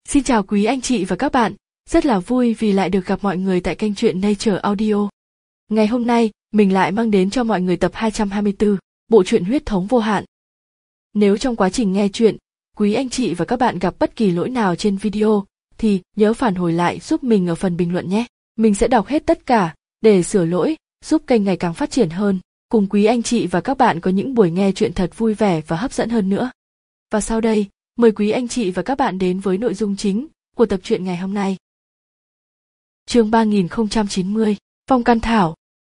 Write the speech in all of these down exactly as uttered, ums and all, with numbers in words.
Xin chào quý anh chị và các bạn, rất là vui vì lại được gặp mọi người tại kênh truyện Nature Audio. Ngày hôm nay, mình lại mang đến cho mọi người tập hai trăm hai mươi tư, bộ truyện Huyết thống vô hạn. Nếu trong quá trình nghe truyện, quý anh chị và các bạn gặp bất kỳ lỗi nào trên video, thì nhớ phản hồi lại giúp mình ở phần bình luận nhé. Mình sẽ đọc hết tất cả, để sửa lỗi, giúp kênh ngày càng phát triển hơn, cùng quý anh chị và các bạn có những buổi nghe truyện thật vui vẻ và hấp dẫn hơn nữa. Và sau đây, mời quý anh chị và các bạn đến với nội dung chính của tập truyện ngày hôm nay. Chương ba nghìn không trăm chín mươi, Phong Can Thảo.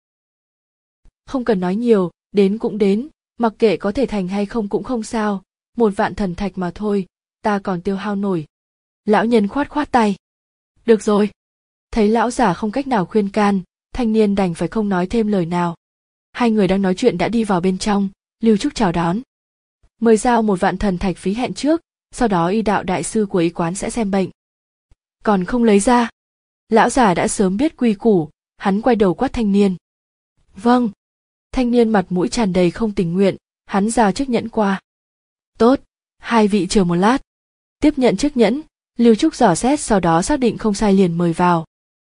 Không cần nói nhiều, đến cũng đến, mặc kệ có thể thành hay không cũng không sao, một vạn thần thạch mà thôi, ta còn tiêu hao nổi. Lão nhân khoát khoát tay. Được rồi. Thấy lão giả không cách nào khuyên can, thanh niên đành phải không nói thêm lời nào. Hai người đang nói chuyện đã đi vào bên trong, Lưu Trúc chào đón. Mời giao một vạn thần thạch phí hẹn trước, sau đó y đạo đại sư của y quán sẽ xem bệnh. Còn không lấy ra. Lão già đã sớm biết quy củ, hắn quay đầu quát thanh niên. Vâng. Thanh niên mặt mũi tràn đầy không tình nguyện, hắn giao chiếc nhẫn qua. Tốt, hai vị chờ một lát. Tiếp nhận chiếc nhẫn, Lưu Trúc dò xét sau đó xác định không sai liền mời vào.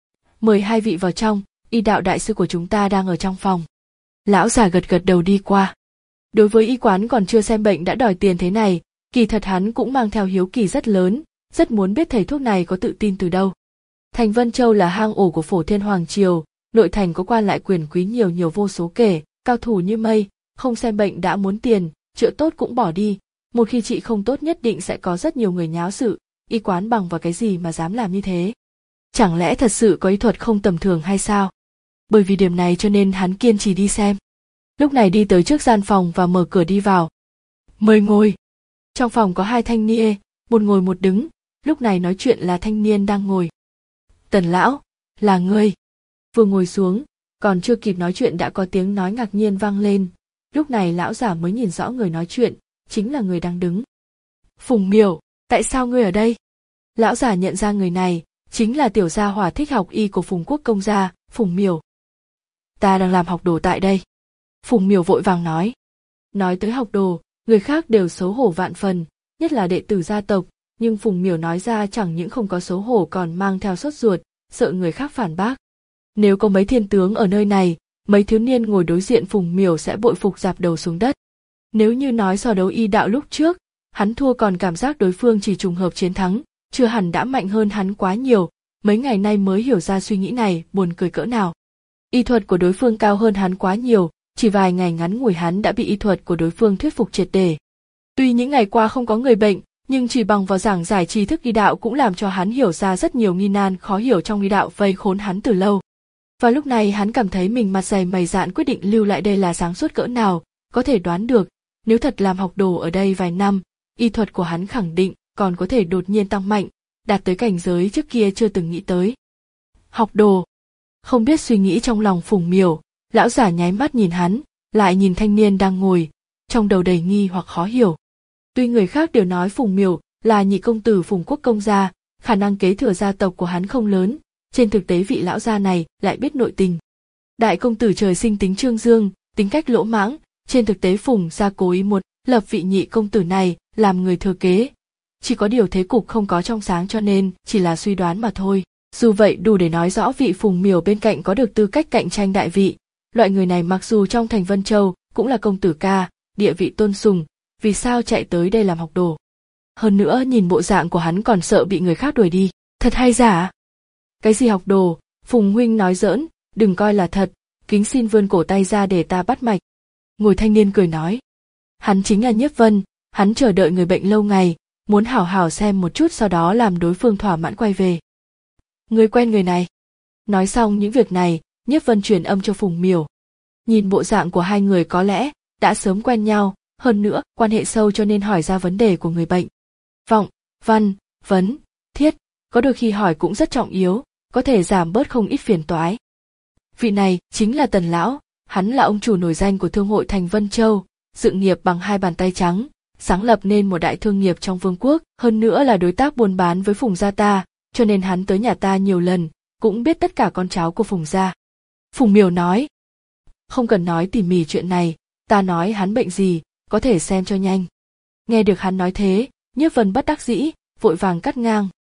Mời hai vị vào trong, y đạo đại sư của chúng ta đang ở trong phòng. Lão già gật gật đầu đi qua. Đối với y quán còn chưa xem bệnh đã đòi tiền thế này, kỳ thật hắn cũng mang theo hiếu kỳ rất lớn, rất muốn biết thầy thuốc này có tự tin từ đâu. Thành Vân Châu là hang ổ của Phổ Thiên Hoàng Triều, nội thành có quan lại quyền quý nhiều nhiều vô số kể, cao thủ như mây, không xem bệnh đã muốn tiền, chữa tốt cũng bỏ đi, một khi trị không tốt nhất định sẽ có rất nhiều người nháo sự, y quán bằng vào cái gì mà dám làm như thế. Chẳng lẽ thật sự có y thuật không tầm thường hay sao? Bởi vì điểm này cho nên hắn kiên trì đi xem. Lúc này đi tới trước gian phòng và mở cửa đi vào. Mời ngồi. Trong phòng có hai thanh niên, một ngồi một đứng, lúc này nói chuyện là thanh niên đang ngồi. Tần lão, là ngươi. Vừa ngồi xuống, còn chưa kịp nói chuyện đã có tiếng nói ngạc nhiên vang lên. Lúc này lão giả mới nhìn rõ người nói chuyện, chính là người đang đứng. Phùng Miểu, tại sao ngươi ở đây? Lão giả nhận ra người này, chính là tiểu gia hỏa thích học y của Phùng Quốc công gia, Phùng Miểu. Ta đang làm học đồ tại đây. Phùng Miểu vội vàng nói. Nói tới học đồ, người khác đều xấu hổ vạn phần, nhất là đệ tử gia tộc, nhưng Phùng Miểu nói ra chẳng những không có xấu hổ còn mang theo sốt ruột, sợ người khác phản bác. Nếu có mấy thiên tướng ở nơi này, mấy thiếu niên ngồi đối diện Phùng Miểu sẽ bội phục dạp đầu xuống đất. Nếu như nói so đấu y đạo lúc trước, hắn thua còn cảm giác đối phương chỉ trùng hợp chiến thắng, chưa hẳn đã mạnh hơn hắn quá nhiều, mấy ngày nay mới hiểu ra suy nghĩ này buồn cười cỡ nào. Y thuật của đối phương cao hơn hắn quá nhiều, chỉ vài ngày ngắn ngủi hắn đã bị y thuật của đối phương thuyết phục triệt để. Tuy những ngày qua không có người bệnh, nhưng chỉ bằng vào giảng giải tri thức y đạo cũng làm cho hắn hiểu ra rất nhiều nghi nan khó hiểu trong y đạo vây khốn hắn từ lâu. Và lúc này hắn cảm thấy mình mặt dày mày dạn quyết định lưu lại đây là sáng suốt cỡ nào, có thể đoán được, nếu thật làm học đồ ở đây vài năm, y thuật của hắn khẳng định còn có thể đột nhiên tăng mạnh, đạt tới cảnh giới trước kia chưa từng nghĩ tới. Học đồ. Không biết suy nghĩ trong lòng Phùng Miểu, lão giả nháy mắt nhìn hắn, lại nhìn thanh niên đang ngồi, trong đầu đầy nghi hoặc khó hiểu. Tuy người khác đều nói Phùng Miểu là nhị công tử Phùng Quốc công gia, khả năng kế thừa gia tộc của hắn không lớn, trên thực tế vị lão gia này lại biết nội tình. Đại công tử trời sinh tính trương dương, tính cách lỗ mãng, trên thực tế Phùng gia cố ý muốn lập vị nhị công tử này làm người thừa kế. Chỉ có điều thế cục không có trong sáng cho nên chỉ là suy đoán mà thôi. Dù vậy đủ để nói rõ vị Phùng Miểu bên cạnh có được tư cách cạnh tranh đại vị. Loại người này mặc dù trong thành Vân Châu cũng là công tử ca, địa vị tôn sùng, vì sao chạy tới đây làm học đồ? Hơn nữa nhìn bộ dạng của hắn còn sợ bị người khác đuổi đi, thật hay giả? Cái gì học đồ, Phùng huynh nói giỡn, đừng coi là thật, kính xin vươn cổ tay ra để ta bắt mạch. Ngồi thanh niên cười nói. Hắn chính là Nhiếp Vân, hắn chờ đợi người bệnh lâu ngày, muốn hảo hảo xem một chút sau đó làm đối phương thỏa mãn quay về. Người quen người này. Nói xong những việc này, Nhiếp Vân truyền âm cho Phùng Miểu. Nhìn bộ dạng của hai người có lẽ đã sớm quen nhau, hơn nữa quan hệ sâu cho nên hỏi ra vấn đề của người bệnh. Vọng, văn, vấn, thiết, có đôi khi hỏi cũng rất trọng yếu, có thể giảm bớt không ít phiền toái. Vị này chính là Tần lão, hắn là ông chủ nổi danh của thương hội thành Vân Châu, sự nghiệp bằng hai bàn tay trắng, sáng lập nên một đại thương nghiệp trong vương quốc, hơn nữa là đối tác buôn bán với Phùng gia ta, cho nên hắn tới nhà ta nhiều lần, cũng biết tất cả con cháu của Phùng gia. Phùng Miểu nói, không cần nói tỉ mỉ chuyện này, ta nói hắn bệnh gì, có thể xem cho nhanh. Nghe được hắn nói thế, Nhiếp Vân bất đắc dĩ, vội vàng cắt ngang,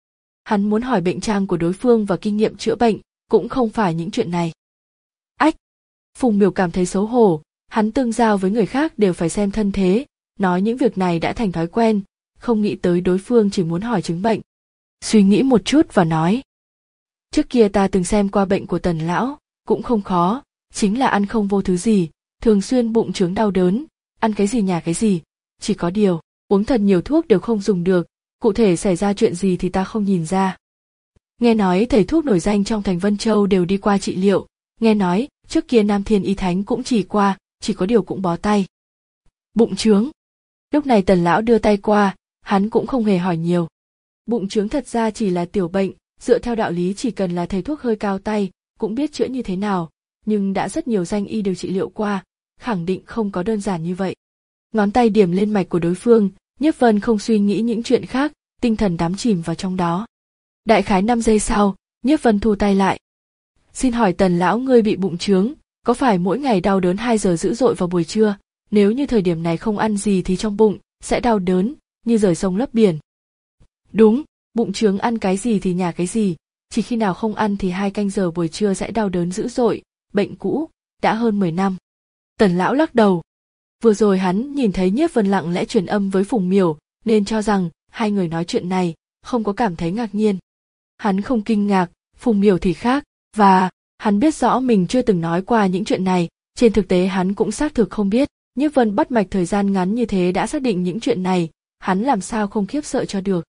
Hắn muốn hỏi bệnh trang của đối phương và kinh nghiệm chữa bệnh, cũng không phải những chuyện này. Ách! Phùng Miểu cảm thấy xấu hổ, hắn tương giao với người khác đều phải xem thân thế, nói những việc này đã thành thói quen, không nghĩ tới đối phương chỉ muốn hỏi chứng bệnh. Suy nghĩ một chút và nói. Trước kia ta từng xem qua bệnh của Tần lão, cũng không khó, chính là ăn không vô thứ gì, thường xuyên bụng trướng đau đớn, ăn cái gì nhà cái gì, chỉ có điều, uống thật nhiều thuốc đều không dùng được, cụ thể xảy ra chuyện gì thì ta không nhìn ra. Nghe nói thầy thuốc nổi danh trong thành Vân Châu đều đi qua trị liệu, nghe nói trước kia Nam Thiên Y Thánh cũng chỉ qua, chỉ có điều cũng bó tay. Bụng trướng. Lúc này Tần lão đưa tay qua, hắn cũng không hề hỏi nhiều. Bụng trướng thật ra chỉ là tiểu bệnh, dựa theo đạo lý chỉ cần là thầy thuốc hơi cao tay, cũng biết chữa như thế nào, nhưng đã rất nhiều danh y đều trị liệu qua, khẳng định không có đơn giản như vậy. Ngón tay điểm lên mạch của đối phương, Nhiếp Vân không suy nghĩ những chuyện khác, tinh thần đắm chìm vào trong đó. Đại khái năm giây sau, Nhiếp Vân thu tay lại. Xin hỏi Tần lão, ngươi bị bụng trướng, có phải mỗi ngày đau đớn hai giờ dữ dội vào buổi trưa, nếu như thời điểm này không ăn gì thì trong bụng sẽ đau đớn, như rời sông lấp biển. Đúng, bụng trướng ăn cái gì thì nhả cái gì, chỉ khi nào không ăn thì hai canh giờ buổi trưa sẽ đau đớn dữ dội, bệnh cũ, đã hơn mười năm. Tần lão lắc đầu. Vừa rồi hắn nhìn thấy Nhiếp Vân lặng lẽ truyền âm với Phùng Miểu, nên cho rằng hai người nói chuyện này, không có cảm thấy ngạc nhiên. Hắn không kinh ngạc, Phùng Miểu thì khác, và hắn biết rõ mình chưa từng nói qua những chuyện này, trên thực tế hắn cũng xác thực không biết. Nhiếp Vân bắt mạch thời gian ngắn như thế đã xác định những chuyện này, hắn làm sao không khiếp sợ cho được.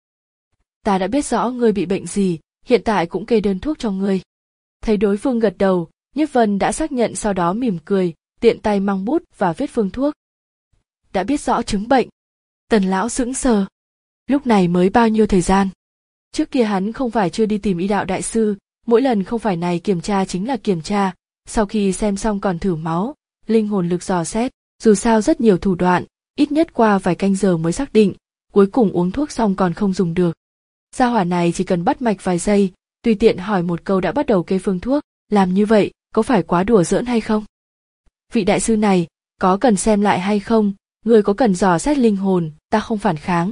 Ta đã biết rõ ngươi bị bệnh gì, hiện tại cũng kê đơn thuốc cho ngươi. Thấy đối phương gật đầu, Nhiếp Vân đã xác nhận, sau đó mỉm cười, tiện tay mang bút và viết phương thuốc. Đã biết rõ chứng bệnh. Tần lão sững sờ. Lúc này mới bao nhiêu thời gian? Trước kia hắn không phải chưa đi tìm y đạo đại sư, mỗi lần không phải này kiểm tra chính là kiểm tra, sau khi xem xong còn thử máu, linh hồn lực dò xét, dù sao rất nhiều thủ đoạn, ít nhất qua vài canh giờ mới xác định, cuối cùng uống thuốc xong còn không dùng được. Gia hỏa này chỉ cần bắt mạch vài giây, tùy tiện hỏi một câu đã bắt đầu kê phương thuốc, làm như vậy, có phải quá đùa giỡn hay không? Vị đại sư này, có cần xem lại hay không, người có cần dò xét linh hồn, ta không phản kháng.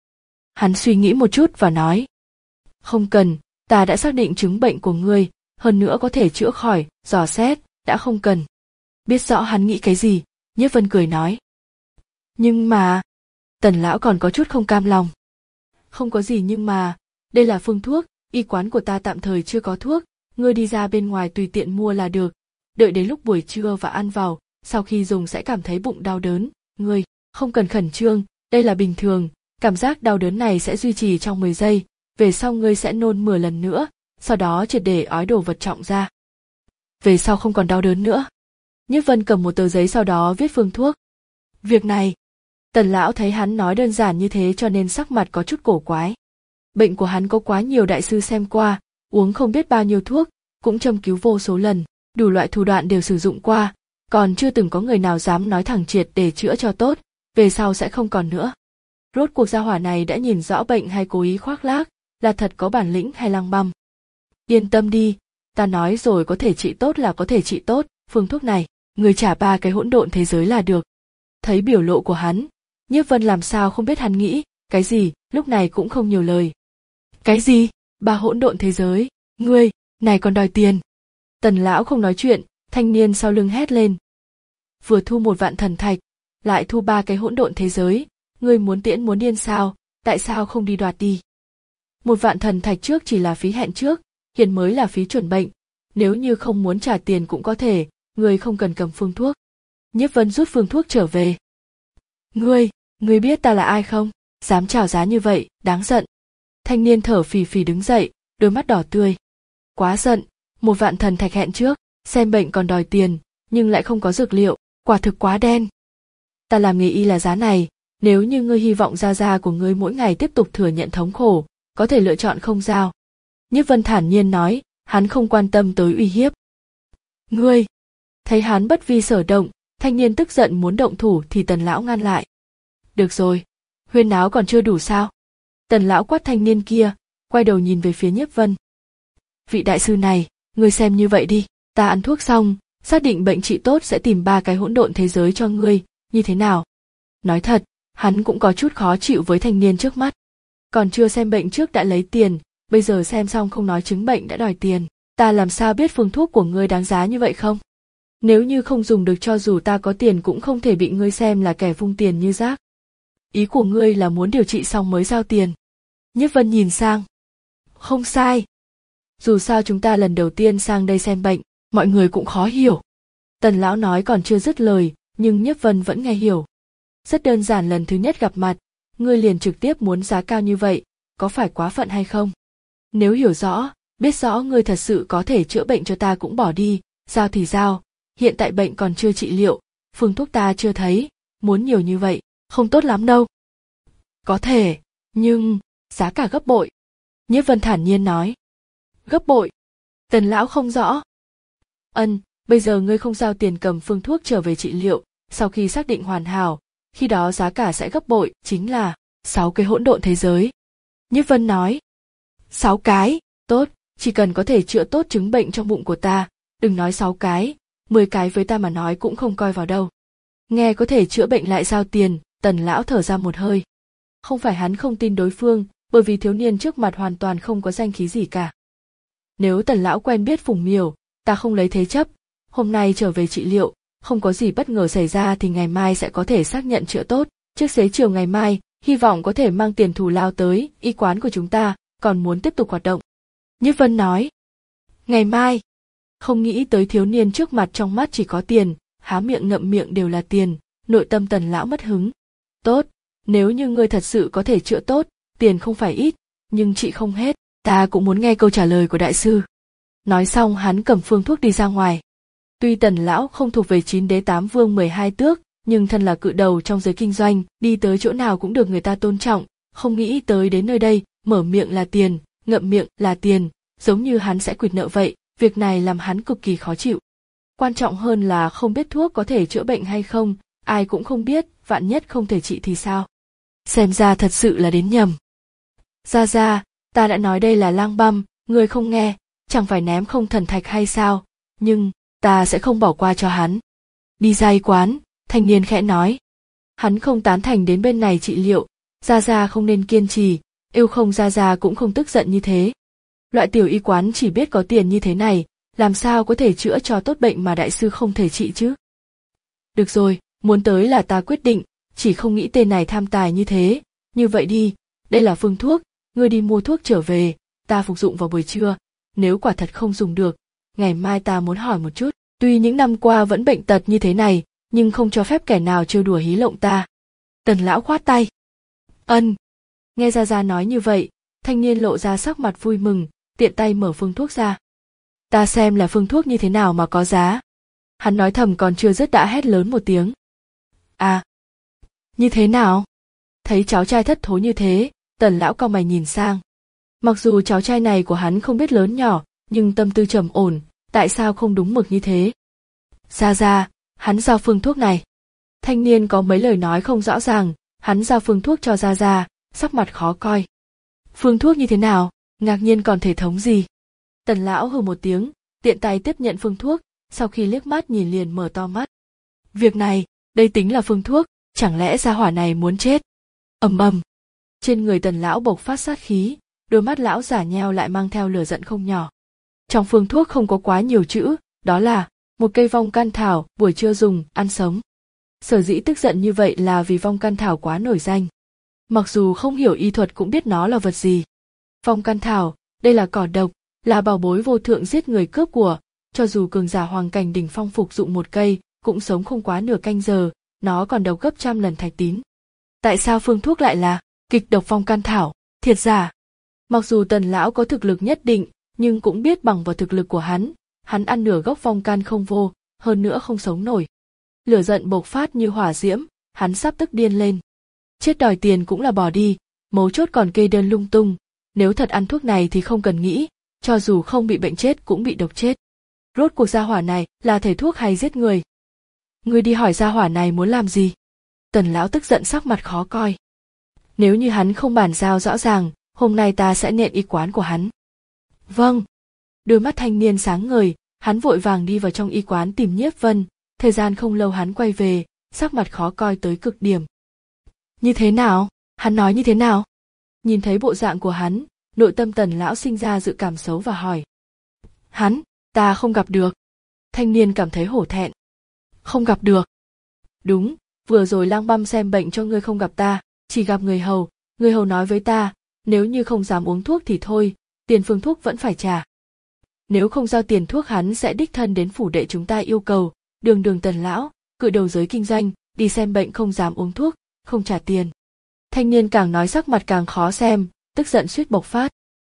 Hắn suy nghĩ một chút và nói. Không cần, ta đã xác định chứng bệnh của ngươi, hơn nữa có thể chữa khỏi, dò xét, đã không cần. Biết rõ hắn nghĩ cái gì, Nhiếp Vân cười nói. Nhưng mà, Tần lão còn có chút không cam lòng. Không có gì nhưng mà, đây là phương thuốc, y quán của ta tạm thời chưa có thuốc, ngươi đi ra bên ngoài tùy tiện mua là được, đợi đến lúc buổi trưa và ăn vào, sau khi dùng sẽ cảm thấy bụng đau đớn, ngươi không cần khẩn trương, đây là bình thường, cảm giác đau đớn này sẽ duy trì trong mười giây, về sau ngươi sẽ nôn mười lần nữa, sau đó triệt để ói đồ vật trọng ra. Về sau không còn đau đớn nữa. Nhiếp Vân cầm một tờ giấy sau đó viết phương thuốc. Việc này, Tần lão thấy hắn nói đơn giản như thế cho nên sắc mặt có chút cổ quái. Bệnh của hắn có quá nhiều đại sư xem qua, uống không biết bao nhiêu thuốc, cũng châm cứu vô số lần, đủ loại thủ đoạn đều sử dụng qua, còn chưa từng có người nào dám nói thẳng triệt để chữa cho tốt, về sau sẽ không còn nữa. Rốt cuộc gia hỏa này đã nhìn rõ bệnh hay cố ý khoác lác, là thật có bản lĩnh hay lăng băm. Yên tâm đi, ta nói rồi, có thể trị tốt là có thể trị tốt, phương thuốc này, người trả ba cái hỗn độn thế giới là được. Thấy biểu lộ của hắn, Nhiếp Vân làm sao không biết hắn nghĩ cái gì, lúc này cũng không nhiều lời. Cái gì? Ba hỗn độn thế giới? Ngươi, này còn đòi tiền? Tần lão không nói chuyện, thanh niên sau lưng hét lên. Vừa thu một vạn thần thạch, lại thu ba cái hỗn độn thế giới, ngươi muốn tiễn muốn điên sao? Tại sao không đi đoạt đi? Một vạn thần thạch trước chỉ là phí hẹn trước, hiện mới là phí chuẩn bệnh. Nếu như không muốn trả tiền cũng có thể, ngươi không cần cầm phương thuốc. Nhiếp Vân rút phương thuốc trở về. Ngươi, ngươi biết ta là ai không? Dám chào giá như vậy, đáng giận. Thanh niên thở phì phì đứng dậy, đôi mắt đỏ tươi. Quá giận, một vạn thần thạch hẹn trước, xem bệnh còn đòi tiền, nhưng lại không có dược liệu, quả thực quá đen. Ta làm nghề y là giá này, nếu như ngươi hy vọng gia gia của ngươi mỗi ngày tiếp tục thừa nhận thống khổ, có thể lựa chọn không giao. Nhiếp Vân thản nhiên nói, hắn không quan tâm tới uy hiếp. Ngươi, thấy hắn bất vi sở động, thanh niên tức giận muốn động thủ thì Tần lão ngăn lại. Được rồi, huyên náo còn chưa đủ sao? Tần lão quát thanh niên kia, quay đầu nhìn về phía Nhiếp Vân. Vị đại sư này, ngươi xem như vậy đi, ta ăn thuốc xong, xác định bệnh trị tốt sẽ tìm ba cái hỗn độn thế giới cho ngươi, như thế nào? Nói thật, hắn cũng có chút khó chịu với thanh niên trước mắt. Còn chưa xem bệnh trước đã lấy tiền, bây giờ xem xong không nói chứng bệnh đã đòi tiền. Ta làm sao biết phương thuốc của ngươi đáng giá như vậy không? Nếu như không dùng được cho dù ta có tiền cũng không thể bị ngươi xem là kẻ vung tiền như rác. Ý của ngươi là muốn điều trị xong mới giao tiền. Nhiếp Vân nhìn sang. Không sai. Dù sao chúng ta lần đầu tiên sang đây xem bệnh, mọi người cũng khó hiểu. Tần lão nói còn chưa dứt lời, nhưng Nhiếp Vân vẫn nghe hiểu. Rất đơn giản, lần thứ nhất gặp mặt, ngươi liền trực tiếp muốn giá cao như vậy, có phải quá phận hay không? Nếu hiểu rõ, biết rõ ngươi thật sự có thể chữa bệnh cho ta cũng bỏ đi, giao thì giao, hiện tại bệnh còn chưa trị liệu, phương thuốc ta chưa thấy, muốn nhiều như vậy, không tốt lắm đâu. Có thể, nhưng, giá cả gấp bội. Nhiếp Vân thản nhiên nói. Gấp bội? Tần lão không rõ. Ân, bây giờ ngươi không giao tiền cầm phương thuốc trở về trị liệu, sau khi xác định hoàn hảo, khi đó giá cả sẽ gấp bội, chính là sáu cái hỗn độn thế giới. Nhiếp Vân nói. Sáu cái, tốt, chỉ cần có thể chữa tốt chứng bệnh trong bụng của ta, đừng nói sáu cái, mười cái với ta mà nói cũng không coi vào đâu. Nghe có thể chữa bệnh lại giao tiền, Tần lão thở ra một hơi. Không phải hắn không tin đối phương, bởi vì thiếu niên trước mặt hoàn toàn không có danh khí gì cả. Nếu Tần lão quen biết Phùng Miểu, ta không lấy thế chấp, hôm nay trở về trị liệu, không có gì bất ngờ xảy ra thì ngày mai sẽ có thể xác nhận chữa tốt, trước xế chiều ngày mai, hy vọng có thể mang tiền thù lao tới, y quán của chúng ta còn muốn tiếp tục hoạt động. Nhiếp Vân nói. Ngày mai. Không nghĩ tới thiếu niên trước mặt trong mắt chỉ có tiền, há miệng ngậm miệng đều là tiền, nội tâm Tần lão mất hứng. Tốt, nếu như ngươi thật sự có thể chữa tốt, tiền không phải ít, nhưng trị không hết, ta cũng muốn nghe câu trả lời của đại sư. Nói xong hắn cầm phương thuốc đi ra ngoài. Tuy Tần lão không thuộc về chín đế tám vương mười hai tước, nhưng thân là cự đầu trong giới kinh doanh, đi tới chỗ nào cũng được người ta tôn trọng, không nghĩ tới đến nơi đây, mở miệng là tiền, ngậm miệng là tiền, giống như hắn sẽ quỵt nợ vậy, việc này làm hắn cực kỳ khó chịu. Quan trọng hơn là không biết thuốc có thể chữa bệnh hay không, ai cũng không biết, vạn nhất không thể trị thì sao. Xem ra thật sự là đến nhầm. Ra ra, ta đã nói đây là lang băm, ngươi không nghe, chẳng phải ném không thần thạch hay sao, nhưng, ta sẽ không bỏ qua cho hắn. Đi ra y quán, thanh niên khẽ nói. Hắn không tán thành đến bên này trị liệu, ra ra không nên kiên trì, yêu không ra ra cũng không tức giận như thế. Loại tiểu y quán chỉ biết có tiền như thế này, làm sao có thể chữa cho tốt bệnh mà đại sư không thể trị chứ. Được rồi, muốn tới là ta quyết định, chỉ không nghĩ tên này tham tài như thế, như vậy đi, đây là phương thuốc, ngươi đi mua thuốc trở về, ta phục dụng vào buổi trưa, nếu quả thật không dùng được, ngày mai ta muốn hỏi một chút, tuy những năm qua vẫn bệnh tật như thế này, nhưng không cho phép kẻ nào trêu đùa hí lộng ta. Tần lão khoát tay. Ân. Nghe Gia Gia nói như vậy, thanh niên lộ ra sắc mặt vui mừng, tiện tay mở phương thuốc ra. Ta xem là phương thuốc như thế nào mà có giá. Hắn nói thầm còn chưa dứt đã hét lớn một tiếng. À, như thế nào? Thấy cháu trai thất thố như thế, Tần lão cau mày nhìn sang. Mặc dù cháu trai này của hắn không biết lớn nhỏ, nhưng tâm tư trầm ổn, tại sao không đúng mực như thế? Gia Gia, hắn giao phương thuốc này. Thanh niên có mấy lời nói không rõ ràng, hắn giao phương thuốc cho Gia Gia, sắc mặt khó coi. Phương thuốc như thế nào, ngạc nhiên còn thể thống gì? Tần lão hừ một tiếng, tiện tay tiếp nhận phương thuốc, sau khi liếc mắt nhìn liền mở to mắt. Việc này, đây tính là phương thuốc, chẳng lẽ gia hỏa này muốn chết? Ầm ầm. Trên người Tần lão bộc phát sát khí, đôi mắt lão giả nheo lại mang theo lửa giận không nhỏ. Trong phương thuốc không có quá nhiều chữ, đó là một cây vong can thảo, buổi trưa dùng, ăn sống. Sở dĩ tức giận như vậy là vì vong can thảo quá nổi danh. Mặc dù không hiểu y thuật cũng biết nó là vật gì. Vong can thảo, đây là cỏ độc, là bảo bối vô thượng giết người cướp của, cho dù cường giả hoàng cảnh đỉnh phong phục dụng một cây, cũng sống không quá nửa canh giờ, nó còn độc gấp trăm lần thạch tín. Tại sao phương thuốc lại là kịch độc vong can thảo, thiệt giả? Mặc dù Tần lão có thực lực nhất định, nhưng cũng biết bằng vào thực lực của hắn, hắn ăn nửa gốc vong can không vô, hơn nữa không sống nổi. Lửa giận bộc phát như hỏa diễm, hắn sắp tức điên lên. Chết đòi tiền cũng là bỏ đi, mấu chốt còn kê đơn lung tung, nếu thật ăn thuốc này thì không cần nghĩ, cho dù không bị bệnh chết cũng bị độc chết. Rốt cuộc gia hỏa này là thầy thuốc hay giết người? Ngươi đi hỏi gia hỏa này muốn làm gì? Tần lão tức giận sắc mặt khó coi. Nếu như hắn không bàn giao rõ ràng, hôm nay ta sẽ nện y quán của hắn. Vâng. Đôi mắt thanh niên sáng ngời, hắn vội vàng đi vào trong y quán tìm Nhiếp Vân, thời gian không lâu hắn quay về, sắc mặt khó coi tới cực điểm. Như thế nào? Hắn nói như thế nào? Nhìn thấy bộ dạng của hắn, nội tâm Tần lão sinh ra dự cảm xấu và hỏi. Hắn, ta không gặp được. Thanh niên cảm thấy hổ thẹn. Không gặp được. Đúng, vừa rồi lang băm xem bệnh cho ngươi không gặp ta, chỉ gặp người hầu, người hầu nói với ta, nếu như không dám uống thuốc thì thôi, tiền phương thuốc vẫn phải trả. Nếu không giao tiền thuốc hắn sẽ đích thân đến phủ đệ chúng ta yêu cầu, đường đường Tần lão, cự đầu giới kinh doanh, đi xem bệnh không dám uống thuốc, không trả tiền. Thanh niên càng nói sắc mặt càng khó xem, tức giận suýt bộc phát.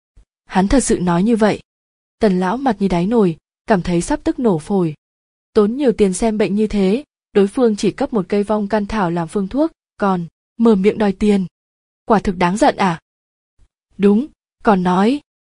Hắn thật sự nói như vậy. Tần lão mặt như đáy nồi, cảm thấy sắp tức nổ phổi. Tốn nhiều tiền xem bệnh như thế, đối phương chỉ cấp một cây vong căn thảo làm phương thuốc, còn mở miệng đòi tiền. Quả thực đáng giận à? Đúng, còn nói.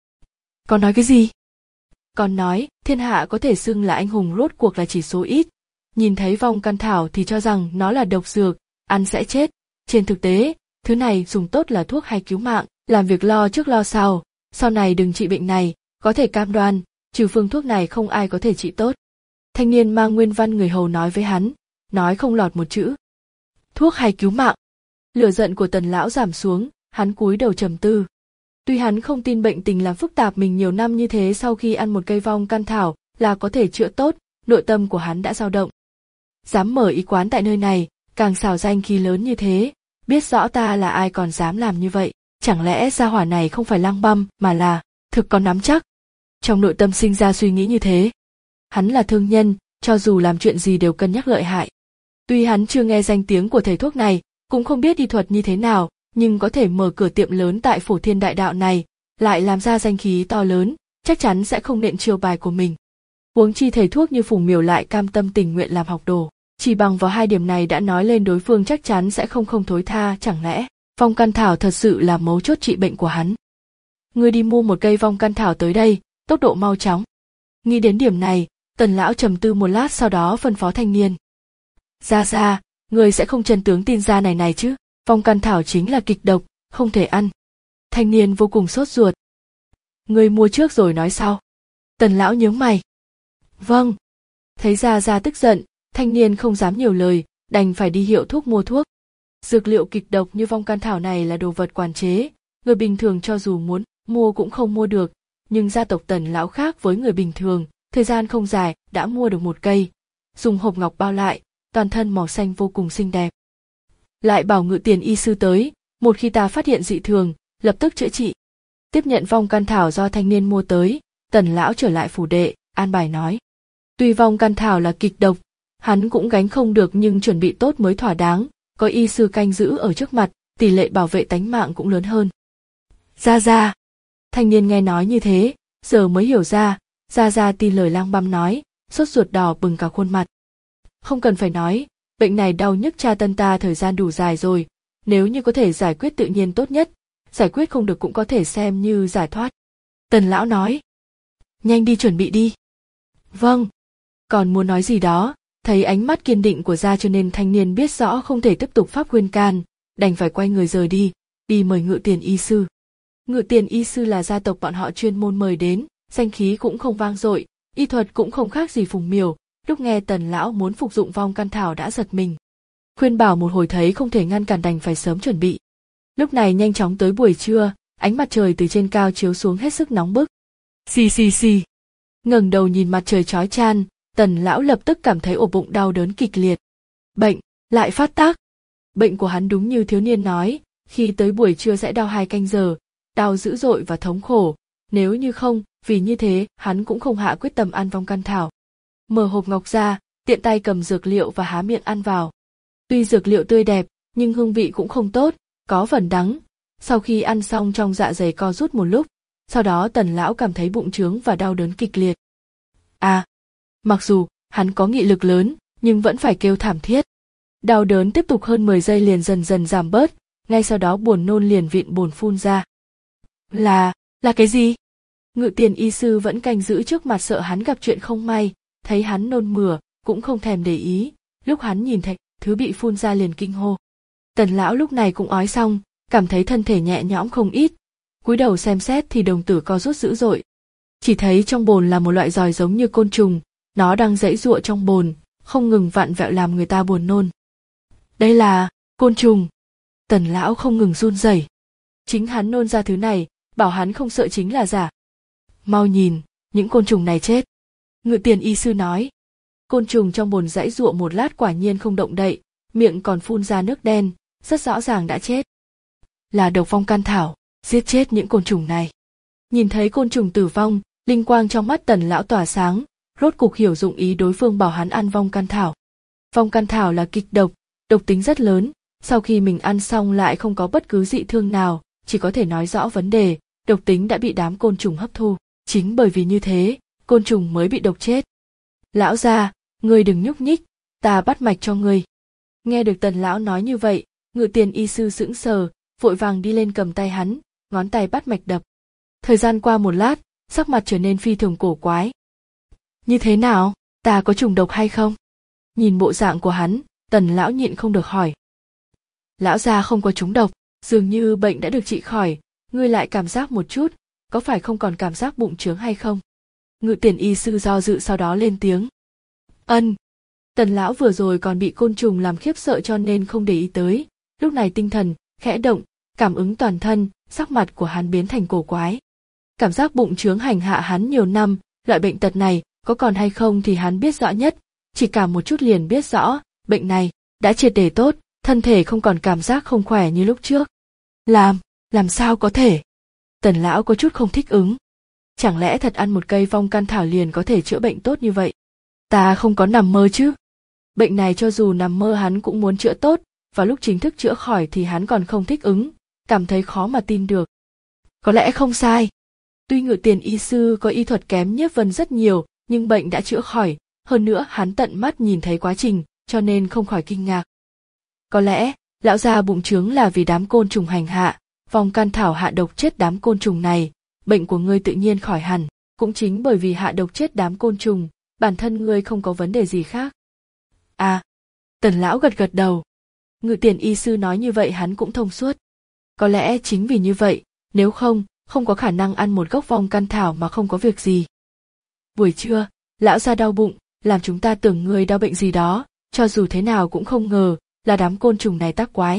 Còn nói cái gì? Còn nói, thiên hạ có thể xưng là anh hùng rốt cuộc là chỉ số ít. Nhìn thấy vong căn thảo thì cho rằng nó là độc dược, ăn sẽ chết. Trên thực tế, thứ này dùng tốt là thuốc hay cứu mạng, làm việc lo trước lo sau. Sau này đừng trị bệnh này, có thể cam đoan, trừ phương thuốc này không ai có thể trị tốt. Thanh niên mang nguyên văn người hầu nói với hắn, nói không lọt một chữ. Thuốc hay cứu mạng. Lửa giận của Tần lão giảm xuống, hắn cúi đầu trầm tư. Tuy hắn không tin bệnh tình làm phức tạp mình nhiều năm như thế, sau khi ăn một cây vong căn thảo là có thể chữa tốt, nội tâm của hắn đã dao động. Dám mở ý quán tại nơi này, càng xào danh khí lớn như thế, biết rõ ta là ai còn dám làm như vậy, chẳng lẽ gia hỏa này không phải lang băm mà là thực có nắm chắc. Trong nội tâm sinh ra suy nghĩ như thế. Hắn là thương nhân, cho dù làm chuyện gì đều cân nhắc lợi hại. Tuy hắn chưa nghe danh tiếng của thầy thuốc này, cũng không biết y thuật như thế nào, nhưng có thể mở cửa tiệm lớn tại Phổ Thiên Đại Đạo này, lại làm ra danh khí to lớn, chắc chắn sẽ không nện chiêu bài của mình. Huống chi thầy thuốc như Phùng Miểu lại cam tâm tình nguyện làm học đồ, chỉ bằng vào hai điểm này đã nói lên đối phương chắc chắn sẽ không không thối tha, chẳng lẽ vong căn thảo thật sự là mấu chốt trị bệnh của hắn. Ngươi đi mua một cây vong căn thảo tới đây, tốc độ mau chóng. Nghĩ đến điểm này, Tần lão trầm tư một lát sau đó phân phó thanh niên. Ra ra, ngươi sẽ không chân tướng tin ra này này chứ, vong căn thảo chính là kịch độc, không thể ăn. Thanh niên vô cùng sốt ruột. Ngươi mua trước rồi nói sau. Tần lão nhướng mày. Vâng. Thấy ra ra tức giận, thanh niên không dám nhiều lời, đành phải đi hiệu thuốc mua thuốc. Dược liệu kịch độc như vong căn thảo này là đồ vật quản chế, người bình thường cho dù muốn mua cũng không mua được, nhưng gia tộc Tần lão khác với người bình thường, thời gian không dài đã mua được một cây, dùng hộp ngọc bao lại, toàn thân màu xanh vô cùng xinh đẹp. Lại bảo Ngự Tiền y sư tới, một khi ta phát hiện dị thường, lập tức chữa trị. Tiếp nhận vong căn thảo do thanh niên mua tới, Tần lão trở lại phủ đệ, an bài nói. Tuy vong căn thảo là kịch độc, hắn cũng gánh không được nhưng chuẩn bị tốt mới thỏa đáng, có y sư canh giữ ở trước mặt, tỷ lệ bảo vệ tánh mạng cũng lớn hơn. Gia Gia. Thanh niên nghe nói như thế, giờ mới hiểu ra, Gia Gia tin lời lang băm nói, sốt ruột đỏ bừng cả khuôn mặt. Không cần phải nói, bệnh này đau nhức tra tân ta thời gian đủ dài rồi, nếu như có thể giải quyết tự nhiên tốt nhất, giải quyết không được cũng có thể xem như giải thoát. Tần lão nói. Nhanh đi chuẩn bị đi. Vâng. Còn muốn nói gì đó, thấy ánh mắt kiên định của Gia cho nên thanh niên biết rõ không thể tiếp tục pháp khuyên can, đành phải quay người rời đi, đi mời Ngự Tiền y sư. Ngự Tiền y sư là gia tộc bọn họ chuyên môn mời đến, danh khí cũng không vang dội, y thuật cũng không khác gì Phùng Miểu, lúc nghe Tần lão muốn phục dụng vong căn thảo đã giật mình. Khuyên bảo một hồi thấy không thể ngăn cản đành phải sớm chuẩn bị. Lúc này nhanh chóng tới buổi trưa, ánh mặt trời từ trên cao chiếu xuống hết sức nóng bức. Xì xì xì. Ngẩng đầu nhìn mặt trời chói chang, Tần lão lập tức cảm thấy ổ bụng đau đớn kịch liệt. Bệnh, lại phát tác. Bệnh của hắn đúng như thiếu niên nói, khi tới buổi trưa sẽ đau hai canh giờ, đau dữ dội và thống khổ, nếu như không, vì như thế, hắn cũng không hạ quyết tâm ăn vong căn thảo. Mở hộp ngọc ra, tiện tay cầm dược liệu và há miệng ăn vào. Tuy dược liệu tươi đẹp, nhưng hương vị cũng không tốt, có vẩn đắng. Sau khi ăn xong trong dạ dày co rút một lúc, sau đó Tần lão cảm thấy bụng trướng và đau đớn kịch liệt. À, mặc dù hắn có nghị lực lớn, nhưng vẫn phải kêu thảm thiết. Đau đớn tiếp tục hơn mười giây liền dần dần giảm bớt, ngay sau đó buồn nôn liền vịn buồn phun ra. Là, là cái gì? Ngự Tiền y sư vẫn canh giữ trước mặt sợ hắn gặp chuyện không may, thấy hắn nôn mửa, cũng không thèm để ý, lúc hắn nhìn thấy thứ bị phun ra liền kinh hô. Tần lão lúc này cũng ói xong, cảm thấy thân thể nhẹ nhõm không ít, cúi đầu xem xét thì đồng tử co rút dữ dội. Chỉ thấy trong bồn là một loại giòi giống như côn trùng, nó đang giãy giụa trong bồn, không ngừng vặn vẹo làm người ta buồn nôn. Đây là côn trùng. Tần lão không ngừng run rẩy. Chính hắn nôn ra thứ này, bảo hắn không sợ chính là giả. Mau nhìn, những côn trùng này chết. Ngự tiền y sư nói. Côn trùng trong bồn giãy giụa một lát quả nhiên không động đậy, miệng còn phun ra nước đen, rất rõ ràng đã chết. Là độc phong can thảo, giết chết những côn trùng này. Nhìn thấy côn trùng tử vong, linh quang trong mắt Tần lão tỏa sáng, rốt cục hiểu dụng ý đối phương bảo hắn ăn vong can thảo. Vong can thảo là kịch độc, độc tính rất lớn, sau khi mình ăn xong lại không có bất cứ dị thương nào, chỉ có thể nói rõ vấn đề, độc tính đã bị đám côn trùng hấp thu, chính bởi vì như thế, côn trùng mới bị độc chết. Lão gia, ngươi đừng nhúc nhích, ta bắt mạch cho ngươi. Nghe được Tần lão nói như vậy, Ngự tiền y sư sững sờ, vội vàng đi lên cầm tay hắn, ngón tay bắt mạch đập. Thời gian qua một lát, sắc mặt trở nên phi thường cổ quái. Như thế nào, ta có trùng độc hay không? Nhìn bộ dạng của hắn, Tần lão nhịn không được hỏi. Lão gia không có trúng độc, dường như bệnh đã được trị khỏi, ngươi lại cảm giác một chút, có phải không còn cảm giác bụng trướng hay không? Ngự tiền y sư do dự sau đó lên tiếng. Ân. Tần lão vừa rồi còn bị côn trùng làm khiếp sợ cho nên không để ý tới, lúc này tinh thần khẽ động, cảm ứng toàn thân, sắc mặt của hắn biến thành cổ quái. Cảm giác bụng trướng hành hạ hắn nhiều năm, loại bệnh tật này có còn hay không thì hắn biết rõ nhất, chỉ cảm một chút liền biết rõ, bệnh này đã triệt để tốt, thân thể không còn cảm giác không khỏe như lúc trước. Làm, làm sao có thể? Tần lão có chút không thích ứng. Chẳng lẽ thật ăn một cây vong can thảo liền có thể chữa bệnh tốt như vậy? Ta không có nằm mơ chứ? Bệnh này cho dù nằm mơ hắn cũng muốn chữa tốt, và lúc chính thức chữa khỏi thì hắn còn không thích ứng, cảm thấy khó mà tin được. Có lẽ không sai. Tuy Ngự tiền y sư có y thuật kém Nhiếp Vân rất nhiều, nhưng bệnh đã chữa khỏi, hơn nữa hắn tận mắt nhìn thấy quá trình, cho nên không khỏi kinh ngạc. Có lẽ, lão gia bụng trướng là vì đám côn trùng hành hạ, vong can thảo hạ độc chết đám côn trùng này, bệnh của ngươi tự nhiên khỏi hẳn, cũng chính bởi vì hạ độc chết đám côn trùng, bản thân ngươi không có vấn đề gì khác. À, Tần lão gật gật đầu. Ngự tiền y sư nói như vậy hắn cũng thông suốt. Có lẽ chính vì như vậy, nếu không, không có khả năng ăn một gốc vong can thảo mà không có việc gì. Buổi trưa, lão gia đau bụng, làm chúng ta tưởng ngươi đau bệnh gì đó, cho dù thế nào cũng không ngờ là đám côn trùng này tác quái.